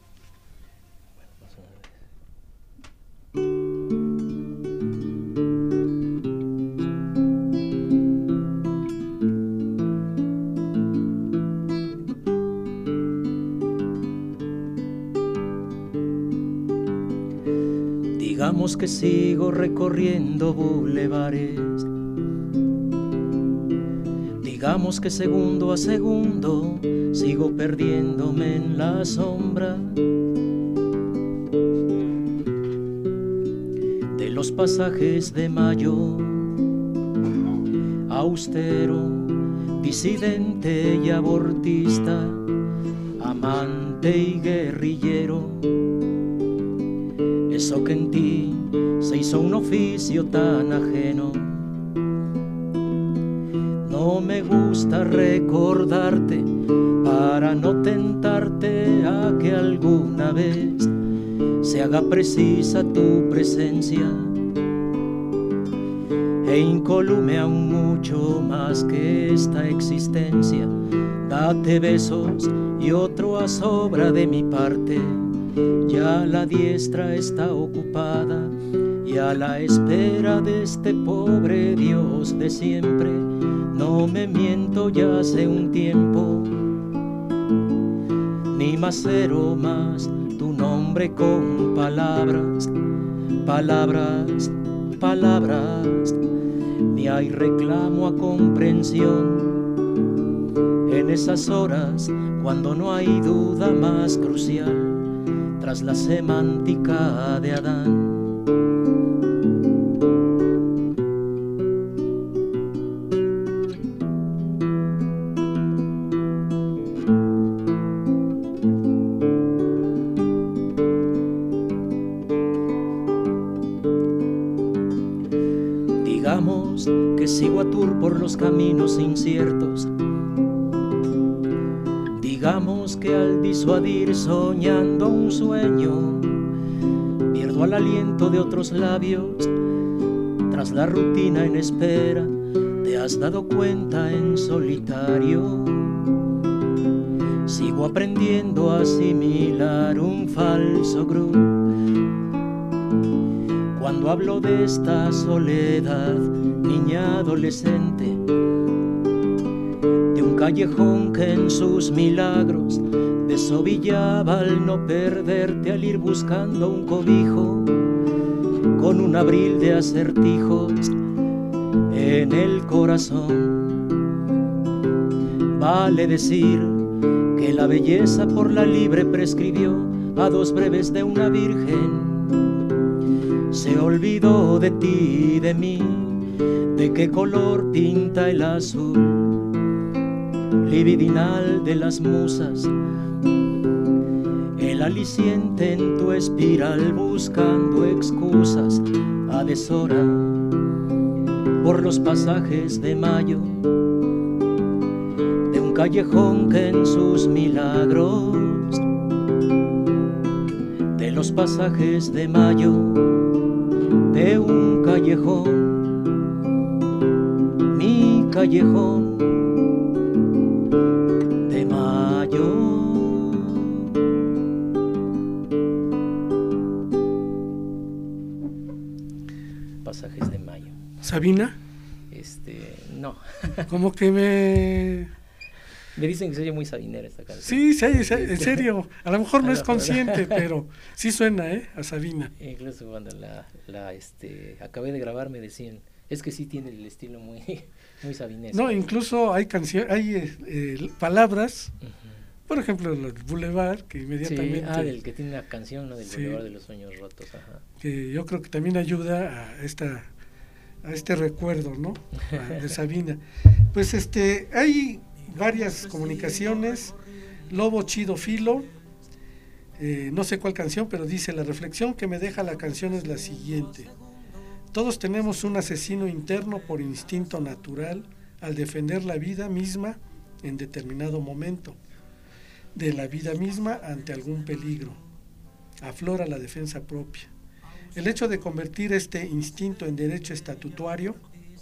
Digamos que sigo recorriendo bulevares, digamos que segundo a segundo sigo perdiéndome en la sombra de los pasajes de Mayo. Austero, disidente y abortista, amante y guerrillero, eso que en ti se hizo un oficio tan ajeno. No me gusta recordarte para no tentarte a que alguna vez se haga precisa tu presencia e incolume aún mucho más que esta existencia. Date besos y otro a sobra de mi parte. Ya la diestra está ocupada y a la espera de este pobre Dios de siempre. No me miento ya hace un tiempo, ni macero más tu nombre con palabras, palabras, palabras, ni hay reclamo a comprensión en esas horas cuando no hay duda más crucial tras la semántica de Adán. Digamos que sigo a tour por los caminos inciertos, digamos que al disuadir soñando un sueño pierdo al aliento de otros labios. Tras la rutina en espera te has dado cuenta en solitario. Sigo aprendiendo a asimilar un falso groove cuando hablo de esta soledad, niña adolescente, de un callejón que en sus milagros desovillaba al no perderte, al ir buscando un cobijo con un abril de acertijos en el corazón. Vale decir que la belleza por la libre prescribió a dos breves de una virgen. Se olvidó de ti y de mí, de qué color pinta el azul libidinal de las musas, el aliciente en tu espiral buscando excusas a deshora por los pasajes de Mayo, de un callejón que en sus milagros, de los pasajes de Mayo, de un callejón, mi callejón de Mayo. Pasajes de Mayo. ¿Sabina? Este, no. Como que me... Me dicen que se oye muy sabinera esta canción. Sí, sí, en serio. A lo mejor no es consciente, pero sí suena, ¿eh? A Sabina. Incluso cuando la, la este, acabé de grabar me decían, es que sí tiene el estilo muy, muy sabinesco. No, incluso hay canciones, hay eh, eh, palabras, uh-huh. Por ejemplo, el Boulevard, que inmediatamente... Sí, ah, del que tiene una canción, ¿no? Del sí, Boulevard de los Sueños Rotos. Ajá. Que yo creo que también ayuda a esta a este recuerdo, ¿no? De Sabina. Pues este, hay varias comunicaciones. Lobo Chido Filo, eh, no sé cuál canción, pero dice: la reflexión que me deja la canción es la siguiente: todos tenemos un asesino interno por instinto natural al defender la vida misma en determinado momento, de la vida misma ante algún peligro. Aflora la defensa propia. El hecho de convertir este instinto en derecho estatutario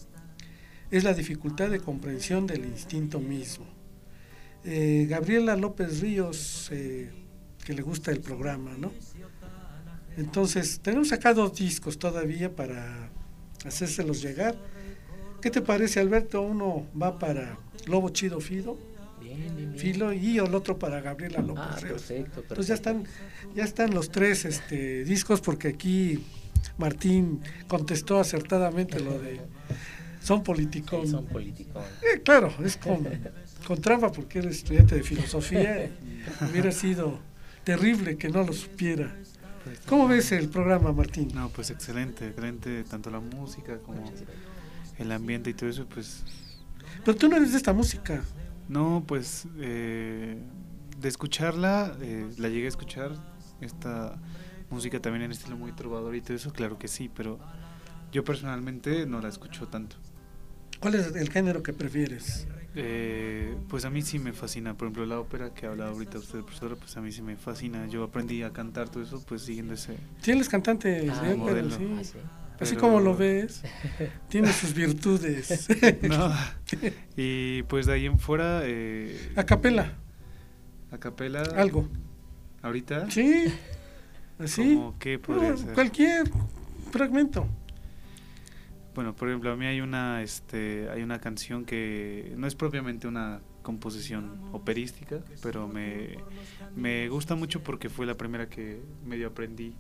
es la dificultad de comprensión del instinto mismo. Eh, Gabriela López Ríos, eh, que le gusta el programa, ¿no? Entonces, tenemos acá dos discos todavía para hacérselos llegar. ¿Qué te parece, Alberto? Uno va para Lobo Chido Fido, Bien, bien, bien. Filo, y el otro para Gabriela López Ah, Ríos. perfecto, perfecto. Entonces ya están, ya están los tres este, discos, porque aquí Martín contestó acertadamente lo de son politicón. Sí, son politicón. Eh, claro, es con, con trampa, porque eres estudiante de filosofía y hubiera sido terrible que no lo supiera. ¿Cómo ves el programa, Martín? No, pues excelente, excelente, tanto la música como el ambiente y todo eso, pues... Pero tú no eres de esta música. No, pues eh, de escucharla, eh, la llegué a escuchar, esta música también en estilo muy trovador y todo eso, claro que sí, pero yo personalmente no la escucho tanto. ¿Cuál es el género que prefieres? Eh, pues a mí sí me fascina, por ejemplo la ópera que habla ahorita usted, profesora, pues a mí sí me fascina, yo aprendí a cantar todo eso pues siguiendo ese... Sí, él es cantante Ah, de ópera, modelo. sí. Ah, sí. Así Pero- como lo ves, tiene sus virtudes. No, y pues de ahí en fuera... Eh, A capela, a capela... algo. ¿Ahorita? Sí, así. ¿Cómo qué podría No, ser? cualquier fragmento. Bueno, por ejemplo, a mí hay una, este, hay una canción que no es propiamente una composición operística, pero me, me gusta mucho porque fue la primera que medio aprendí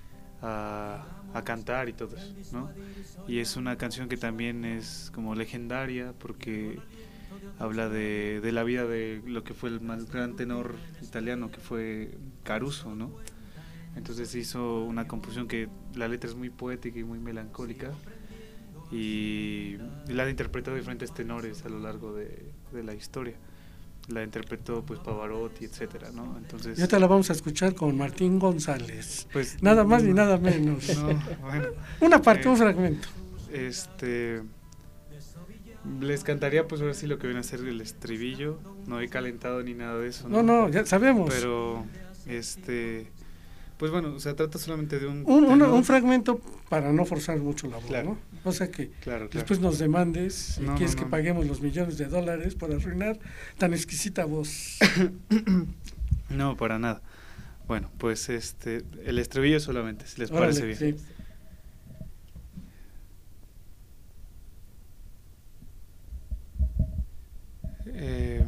a, a cantar y todo eso, ¿no? Y es una canción que también es como legendaria porque habla de, de la vida de lo que fue el más gran tenor italiano, que fue Caruso, ¿no? Entonces hizo una composición que la letra es muy poética y muy melancólica, y la han interpretado diferentes tenores a lo largo de, de la historia. La interpretó pues Pavarotti, etcétera, ¿no? Entonces, Ya te la vamos a escuchar con Martín González. pues Nada más no, ni nada menos. no, bueno, Una parte, eh, un fragmento. este les cantaría pues ahora sí lo que viene a ser el estribillo. No he calentado ni nada de eso, No, no, ya sabemos. Pero este pues bueno, se trata solamente de un un, un, tenor. un fragmento para no forzar mucho la voz, Claro. ¿no? O sea que Claro, claro. después nos demandes y No, quieres no, que no. paguemos los millones de dólares por arruinar tan exquisita voz. No, para nada. Bueno, pues este el estribillo solamente, si les Órale, parece bien. sí. Eh,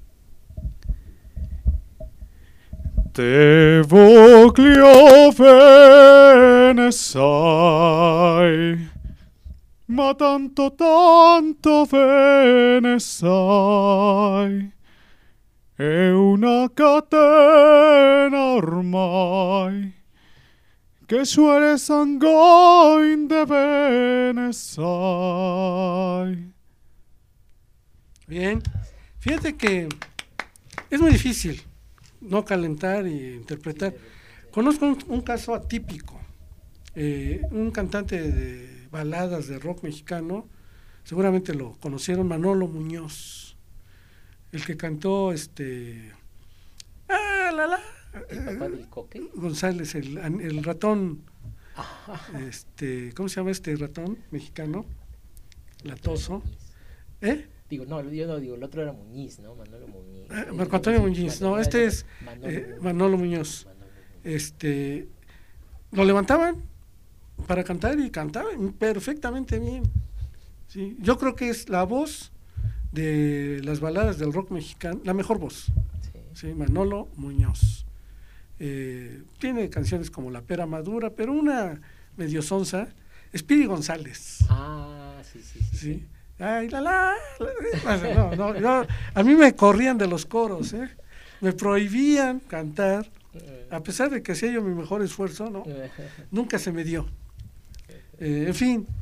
Te voglio bene, sai, ma tanto tanto bene, sai, è una catena ormai che suele sanguine bene, sai. Bien, fíjate que es muy difícil no calentar y interpretar. Conozco un, un caso atípico, eh, un cantante de baladas de rock mexicano, seguramente lo conocieron, Manolo Muñoz, el que cantó este ah, la, la, ¿El papá del coque? González, el, el ratón, este, ¿cómo se llama este ratón mexicano? Latoso, ¿eh? Digo, no, yo no digo, el otro era Muñiz, ¿no? Manolo Muñiz. Eh, Eh, Marco Antonio Muñiz, no, Manolo- este es Manolo eh, Muñiz. Manolo Muñoz. Manolo Muñiz. Este, lo levantaban para cantar y cantaban perfectamente bien. ¿Sí? Yo creo que es la voz de las baladas del rock mexicano, la mejor voz. Sí. ¿Sí? Manolo Muñoz. Eh, tiene canciones como La Pera Madura, pero una medio sonsa, Speedy González. Ah, sí, sí, sí. ¿Sí? Ay, la, la, la. No, no, yo- a mí me corrían de los coros, ¿eh? Me prohibían cantar, a pesar de que hacía yo mi mejor esfuerzo, ¿no? Nunca se me dio. Eh, en fin,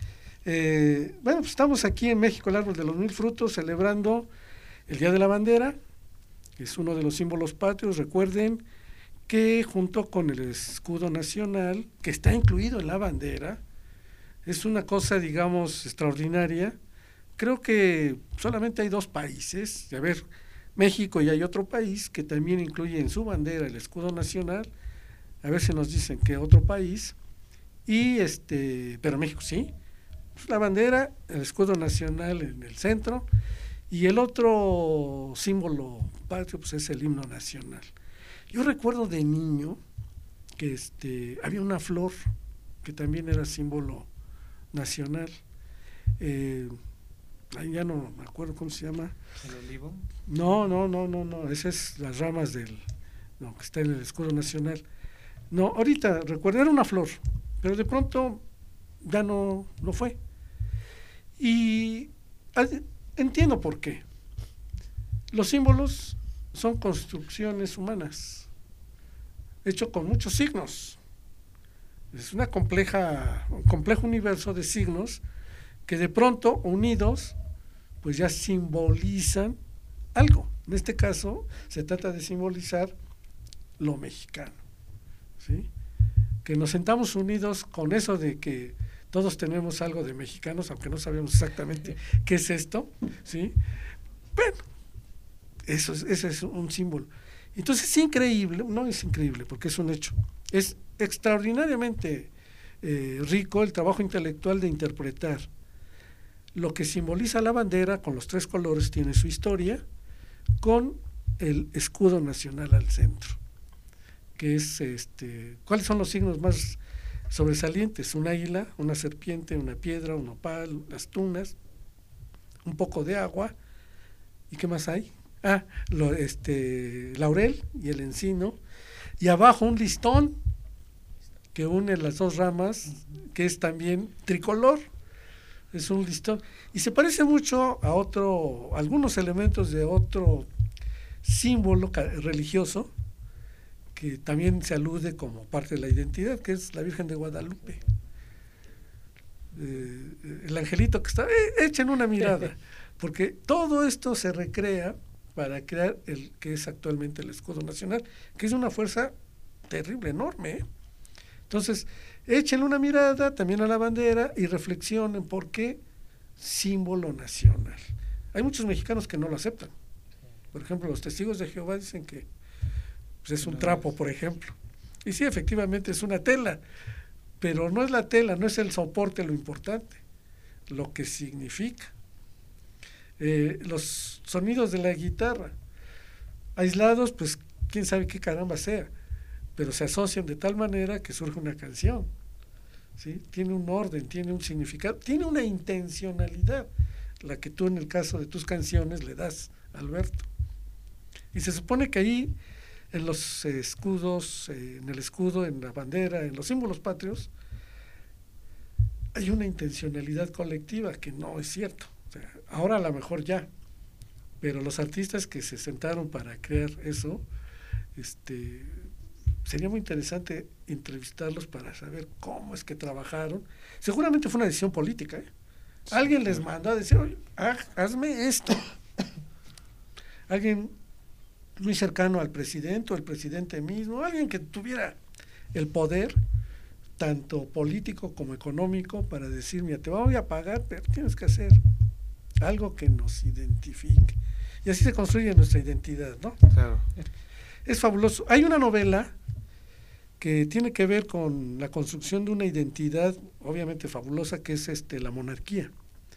Eh, bueno, pues estamos aquí en México, el árbol de los mil frutos, celebrando el Día de la Bandera, que es uno de los símbolos patrios. Recuerden que junto con el escudo nacional, que está incluido en la bandera, es una cosa, digamos, extraordinaria. Creo que solamente hay dos países, a ver, México y hay otro país que también incluye en su bandera el escudo nacional, a ver si nos dicen que otro país, y este, pero México sí, pues la bandera, el escudo nacional en el centro, y el otro símbolo patrio pues es el himno nacional. Yo recuerdo de niño que este, había una flor que también era símbolo nacional, eh, ya no me acuerdo cómo se llama. ¿El olivo? No, no, no, no, no, esas es las ramas del, no, que está en el escudo nacional. No, ahorita recuerdo, era una flor, pero de pronto ya no, no fue. Y entiendo por qué. Los símbolos son construcciones humanas, hecho con muchos signos. Es una compleja, un complejo universo de signos que de pronto, unidos, pues ya simbolizan algo. En este caso, se trata de simbolizar lo mexicano, ¿sí? Que nos sentamos unidos con eso de que todos tenemos algo de mexicanos, aunque no sabemos exactamente qué es esto, ¿sí? Bueno, eso es, ese es un símbolo. Entonces es increíble, no es increíble porque es un hecho, es extraordinariamente eh, rico el trabajo intelectual de interpretar lo que simboliza la bandera con los tres colores, tiene su historia, con el escudo nacional al centro, que es, este, ¿cuáles son los signos más sobresalientes? Un águila, una serpiente, una piedra, un nopal, las tunas, un poco de agua, ¿y qué más hay? Ah, lo, este, laurel y el encino, y abajo un listón que une las dos ramas, que es también tricolor, es un listón, y se parece mucho a otro, algunos elementos de otro símbolo religioso, que también se alude como parte de la identidad, que es la Virgen de Guadalupe. Eh, el angelito que está, eh, echen una mirada, porque todo esto se recrea para crear el que es actualmente el escudo nacional, que es una fuerza terrible, enorme, ¿eh? Entonces, échenle una mirada también a la bandera y reflexionen por qué símbolo nacional. Hay muchos mexicanos que no lo aceptan. Por ejemplo, los testigos de Jehová dicen que pues, es un trapo, por ejemplo. Y sí, efectivamente es una tela, pero no es la tela, no es el soporte lo importante, lo que significa. Eh, los sonidos de la guitarra, aislados, pues quién sabe qué caramba sea, pero se asocian de tal manera que surge una canción, ¿sí? Tiene un orden, tiene un significado, tiene una intencionalidad, la que tú en el caso de tus canciones le das, Alberto. Y se supone que ahí, en los escudos, eh, en el escudo, en la bandera, en los símbolos patrios, hay una intencionalidad colectiva que no es cierto. O sea, ahora a lo mejor ya, pero los artistas que se sentaron para crear eso, este, sería muy interesante entrevistarlos para saber cómo es que trabajaron. Seguramente fue una decisión política, ¿eh? Alguien les mandó a decir, oye, hazme esto. Alguien muy cercano al presidente o el presidente mismo, alguien que tuviera el poder, tanto político como económico, para decir, mira, te voy a pagar, pero tienes que hacer algo que nos identifique. Y así se construye nuestra identidad, ¿no? Claro. Es fabuloso. Hay una novela que tiene que ver con la construcción de una identidad obviamente fabulosa, que es este La Monarquía.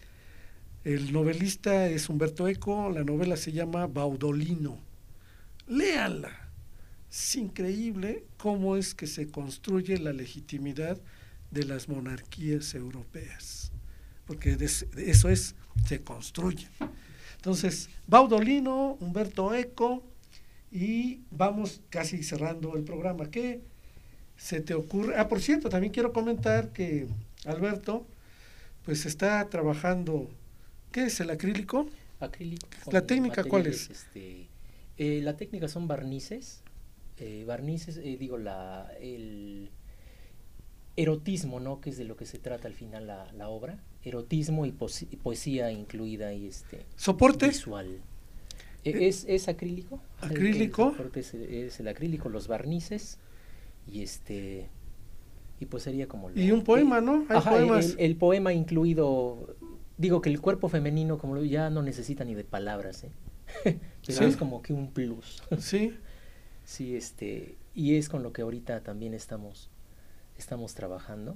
El novelista es Umberto Eco, la novela se llama Baudolino. Léanla. Es increíble cómo es que se construye la legitimidad de las monarquías europeas, porque de eso es, se construye. Entonces, Baudolino, Umberto Eco, y vamos casi cerrando el programa. ¿Qué se te ocurre? Ah, por cierto, también quiero comentar que Alberto pues está trabajando, ¿qué es el acrílico? Acrílico. ¿La técnica cuál es? Este, eh, la técnica son barnices, eh, barnices, eh, digo, la, el erotismo, ¿no? Que es de lo que se trata al final la, la obra. erotismo y, posi- y poesía incluida y este ¿Soporte? visual. E- Es, es acrílico. El- ¿Acrílico? El, soporte es, es el acrílico, los barnices y este y pues sería como lo- Y un poema, ¿no? Hay Ajá, poemas. el, el poema incluido, digo que el cuerpo femenino como lo ya no necesita ni de palabras, ¿eh? Pero Sí. es como que un plus. Sí. Sí, este, y es con lo que ahorita también estamos estamos trabajando.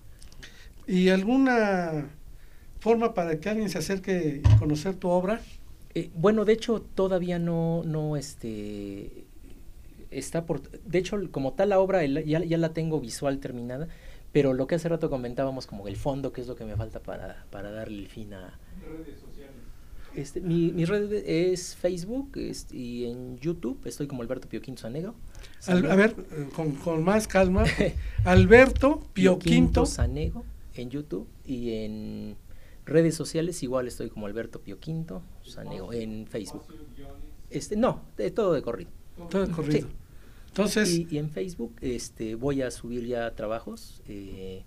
¿Y alguna forma para que alguien se acerque a conocer tu obra? Eh, bueno, de hecho todavía no no este está por de hecho como tal la obra el- ya, ya la tengo visual terminada, pero lo que hace rato comentábamos como el fondo, que es lo que me falta para, para darle el fin a redes sociales. Este, mi, mi red es Facebook es- y en YouTube estoy como Alberto Pio Quinto Sanego. Al- a ver, eh, con, con más calma. Alberto Pio Quinto. Sanego en YouTube y en redes sociales igual estoy como Alberto Pio Quinto Sanego en Facebook. Este, no, de todo de corrido. Todo de corrido. Sí. Entonces, Y, y en Facebook este voy a subir ya trabajos. eh,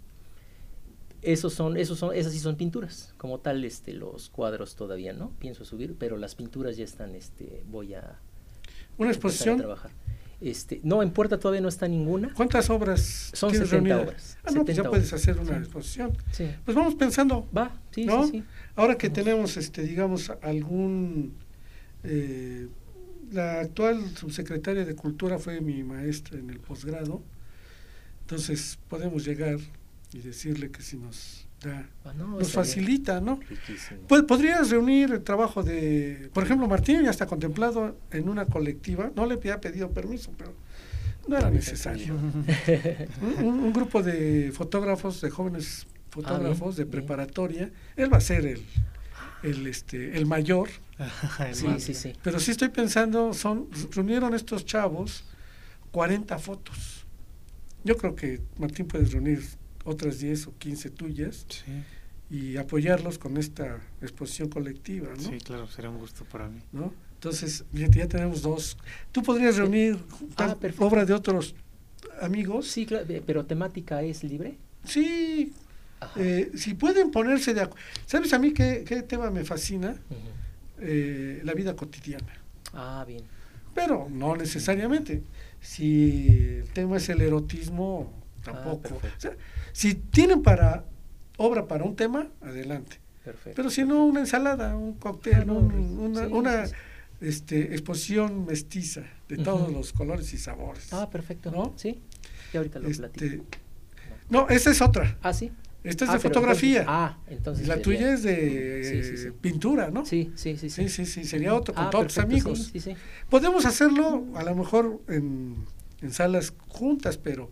esos son, esos son, esas sí son pinturas. Como tal, este, los cuadros todavía no pienso subir, pero las pinturas ya están, este, voy a una empezar a exposición. trabajar. Este, no, en Puerta todavía no está ninguna. ¿Cuántas obras Son tienes setenta reunidas? obras, Ah, no, pues ya setenta puedes obras. hacer una Sí. exposición. Sí. Pues vamos pensando, Va, sí, ¿no? sí, sí. Ahora que Vamos. tenemos, este, digamos, algún... eh, la actual subsecretaria de Cultura fue mi maestra en el posgrado, entonces podemos llegar y decirle que si nos da, Ah, no, nos estaría facilita, ¿no? riquísimo. Pues podrías reunir el trabajo de, por ejemplo, Martín ya está contemplado en una colectiva, no le había pedido permiso, pero no era necesario. un, un- un grupo de fotógrafos, de jóvenes fotógrafos de bien. preparatoria, él va a ser el, el, este, el mayor, El Sí, más- sí, sí. pero sí estoy pensando, son reunieron estos chavos cuarenta fotos. Yo creo que Martín puedes reunir otras diez o quince tuyas Sí, y apoyarlos con esta exposición colectiva, ¿no? sí, claro, será un gusto para mí. ¿No? Entonces, fíjate, ya tenemos dos. ¿Tú podrías reunir Ah, tal perfecto. obra de otros amigos? Sí, claro, eh, pero temática es libre. Sí, Ajá. eh, si pueden ponerse de acuerdo. ¿Sabes a mí qué, qué tema me fascina? Ujú. Eh, la vida cotidiana. Ah, bien. Pero no necesariamente. Si el tema es el erotismo, tampoco. perfecto. O sea, si tienen para obra para un tema, adelante. Perfecto. Pero si no, una ensalada, un cóctel, Ah, no, un- una, sí, una sí, sí. Este, exposición mestiza de Ujú. todos los colores y sabores. Ah, perfecto. ¿No? Sí. Y ahorita lo platico. Este, no, esa es otra. Ah, sí. Esta es Ah, de pero fotografía. entonces- ah, entonces. Y la sería- tuya es de Sí, sí, sí. eh, pintura, ¿no? Sí, sí, sí. Sí, sí, sí, sería otro, con Ah, todos tus perfecto, amigos. Sí, sí, sí. Podemos hacerlo a lo mejor en, en salas juntas, pero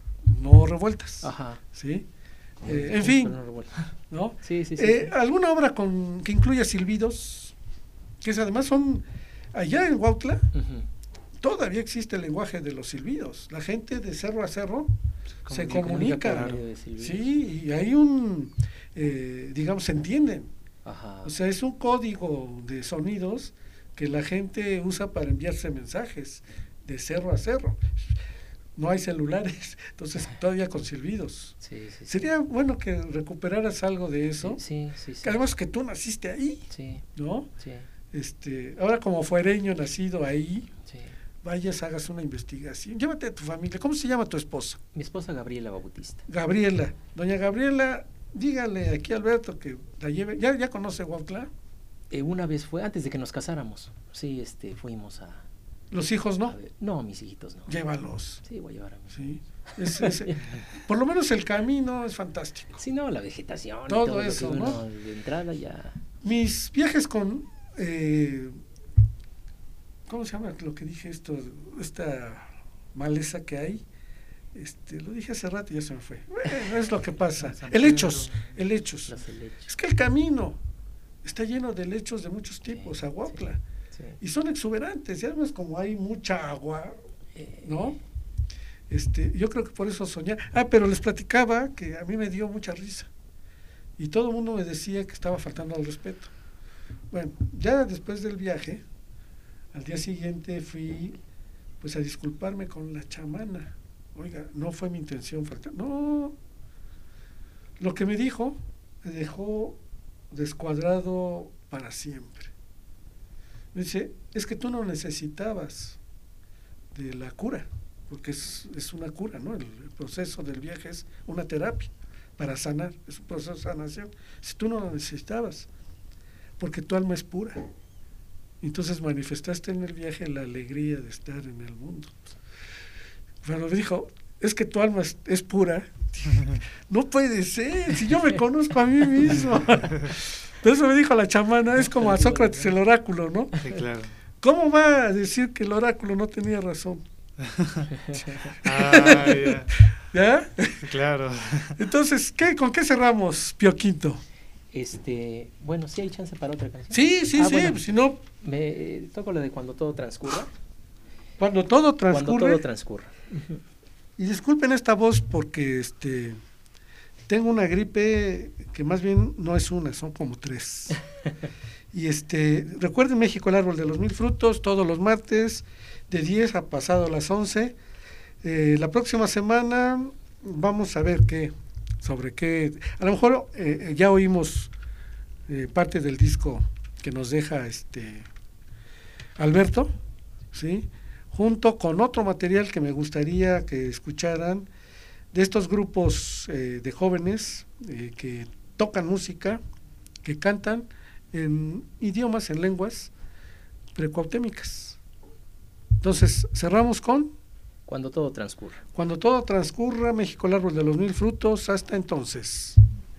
no revueltas. Ajá. ¿Sí? Eh, en fin, Pero no revuelto. ¿no? Sí, sí, sí. Eh, sí. ¿Alguna obra con que incluya silbidos? Que es, además son, allá en Huautla, Ujú. todavía existe el lenguaje de los silbidos. La gente de cerro a cerro se comunica, comunica. por medio de silbidos. Sí, y hay un, eh, digamos, se entienden. Ajá. O sea, es un código de sonidos que la gente usa para enviarse mensajes de cerro a cerro. No hay celulares, entonces todavía con silbidos. Sí, sí, sí. Sería bueno que recuperaras algo de eso. Sí, sí, sí. Que además que tú naciste ahí, Sí, ¿no? sí, Este, ahora como fuereño nacido ahí, sí. vayas, hagas una investigación. Llévate a tu familia. ¿Cómo se llama tu esposa? Mi esposa Gabriela Bautista. Gabriela. Doña Gabriela, dígale aquí a Alberto que la lleve. ¿Ya, ya conoce Huautla? Eh, una vez fue, antes de que nos casáramos, sí, este, fuimos a... Los hijos no. a ver- no, mis hijitos no. Llévalos. Sí, voy a llevar a mi... Sí. Es- es- por lo menos el camino es fantástico. Sí, no, la vegetación y Todo todo, eso, lo que ¿no? uno de entrada ya... Mis viajes con... eh, ¿cómo se llama lo que dije esto? Esta maleza que hay. Este, lo dije hace rato y ya se me fue. Bueno, es lo que pasa. San El Pedro. hechos, el hechos. Las helechos. Es que el camino está lleno de helechos de muchos tipos, Sí, a Huautla. Sí. Y son exuberantes, y además como hay mucha agua, Eh, ¿no? Este, yo creo que por eso soñar. Ah, pero les platicaba que a mí me dio mucha risa. Y todo el mundo me decía que estaba faltando al respeto. Bueno, ya después del viaje, al día siguiente fui pues a disculparme con la chamana. Oiga, no fue mi intención faltar. No. Lo que me dijo me dejó descuadrado para siempre. Me dice, es que tú no necesitabas de la cura, porque es, es una cura, ¿no? El, el proceso del viaje es una terapia para sanar, es un proceso de sanación. Si tú no lo necesitabas, porque tu alma es pura. Entonces manifestaste en el viaje la alegría de estar en el mundo. Pero me dijo, es que tu alma es, es pura. No puede ser, si yo me conozco a mí mismo. Entonces me dijo la chamana, es como a Sócrates el oráculo, ¿no? Sí, claro. ¿Cómo va a decir que el oráculo no tenía razón? Ah, ya. ¿Ya? Claro. Entonces, ¿qué, ¿con qué cerramos, Pío Quinto? Este, bueno, ¿sí hay chance para otra canción? Sí, sí, ah, sí, bueno, si no... Me eh, toco la de Cuando todo transcurra. Cuando todo transcurre. Cuando todo transcurra. Y disculpen esta voz porque este tengo una gripe que más bien no es una, son como tres. Y este, recuerden México el árbol de los mil frutos, todos los martes, de diez a pasado las once. Eh, la próxima semana vamos a ver qué, sobre qué, a lo mejor eh, ya oímos eh, parte del disco que nos deja este Alberto, ¿sí? Junto con otro material que me gustaría que escucharan de estos grupos eh, de jóvenes eh, que tocan música, que cantan en idiomas, en lenguas precuautémicas. Entonces, cerramos con Cuando todo transcurra. Cuando todo transcurra, México el árbol de los mil frutos. Hasta entonces.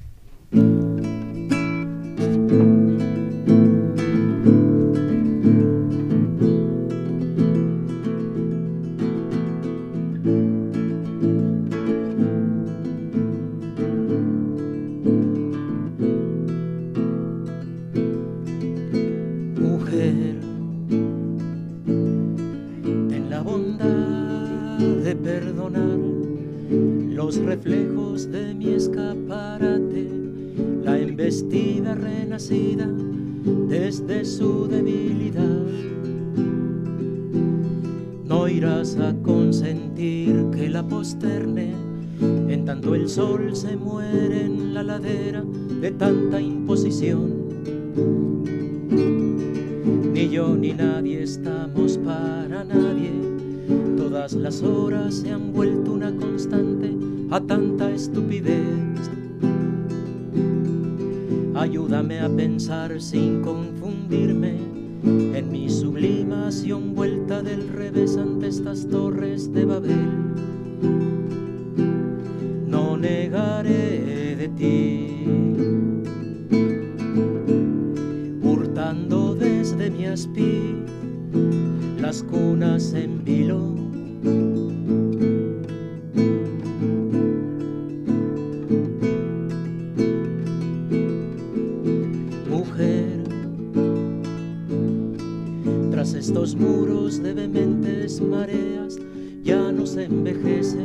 Reflejos de mi escaparate, la embestida renacida desde su debilidad. No irás a consentir que la posterne, en tanto el sol se muere en la ladera de tanta imposición. Ni yo ni nadie estamos para nadie, todas las horas se han vuelto una constante a tanta estupidez. Ayúdame a pensar sin confundirme en mi sublimación vuelta del revés ante estas torres de Babel. No negaré de ti, hurtando desde mi aspí las cunas en vilo. Estos muros de vehementes mareas ya no se envejece.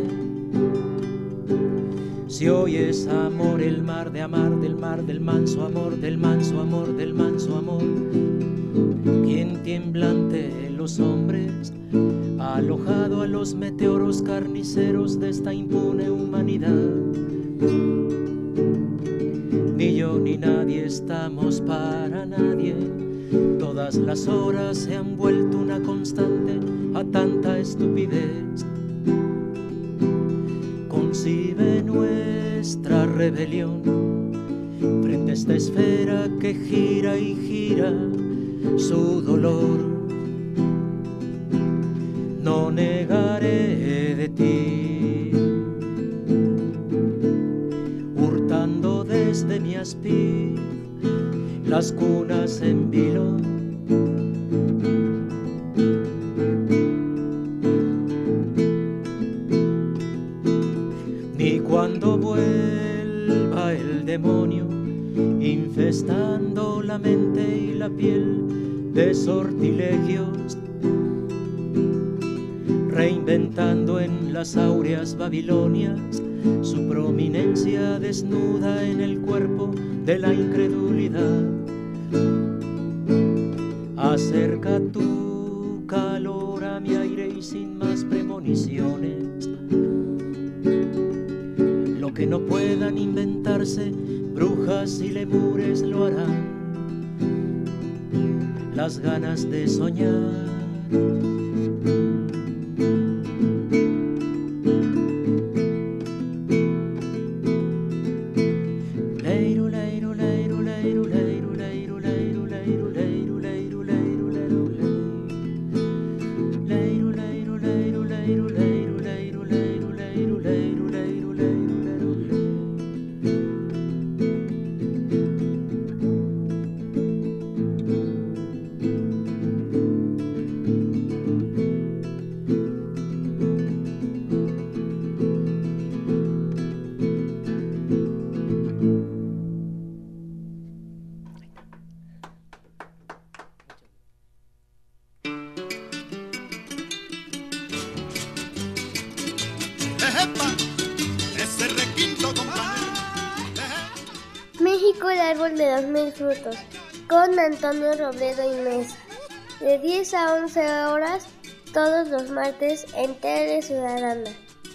Si oyes amor, el mar de amar, del mar del manso amor, del manso amor, del manso amor, quien tiemblante los hombres ha alojado a los meteoros carniceros de esta impune humanidad. Ni yo ni nadie estamos para nadie, todas las horas se han vuelto una constante a tanta estupidez. Concibe nuestra rebelión frente a esta esfera que gira y gira su dolor. No negaré de ti, hurtando desde mi aspí las cunas en vilo. Ni cuando vuelva el demonio infestando la mente y la piel de sortilegios, reinventando en las áureas Babilonias su prominencia desnuda en el cuerpo de la incredulidad. Acerca tu calor a mi aire y sin más premoniciones, lo que no puedan inventarse brujas y lemures lo harán, las ganas de soñar. México, el árbol de los mil frutos, con Antonio Robledo y Mesa, de diez a once horas, todos los martes en Tele Ciudadana.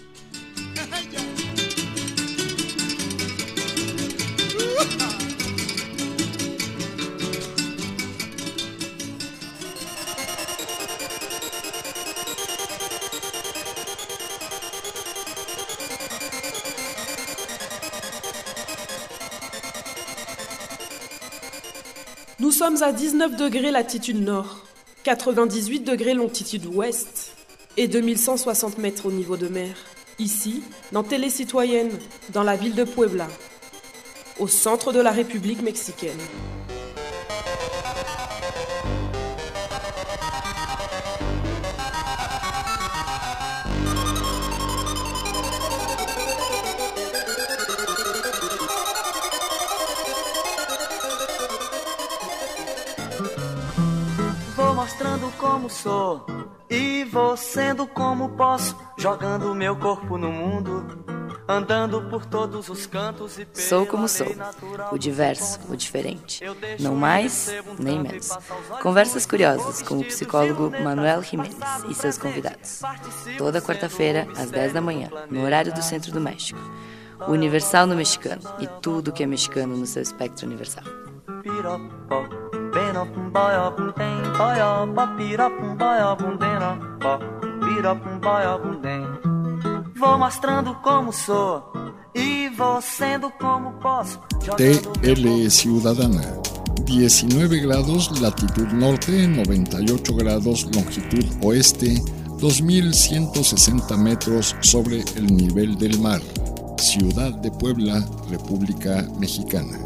Nous sommes à dix-neuf degrés latitude nord, quatre-vingt-dix-huit degrés longitude ouest et deux mille cent soixante mètres au niveau de mer. Ici, dans Télé Citoyenne, dans la ville de Puebla, au centre de la République mexicaine. Vou mostrando como sou e vou sendo como posso, jogando meu corpo no mundo, andando por todos os cantos e Sou como sou, o diverso, o diferente, não mais nem menos. Conversas curiosas com o psicólogo Manuel Jiménez e seus convidados. Toda quarta-feira, às dez da manhã, no horário do Centro do México. O Universal no mexicano e tudo que é mexicano no seu espectro universal. Vou mostrando como sou e vou sendo como posso. T L Ciudadana, diecinueve grados latitud norte, noventa y ocho grados longitud oeste, dos mil ciento sesenta metros sobre el nivel del mar. Ciudad de Puebla, República Mexicana.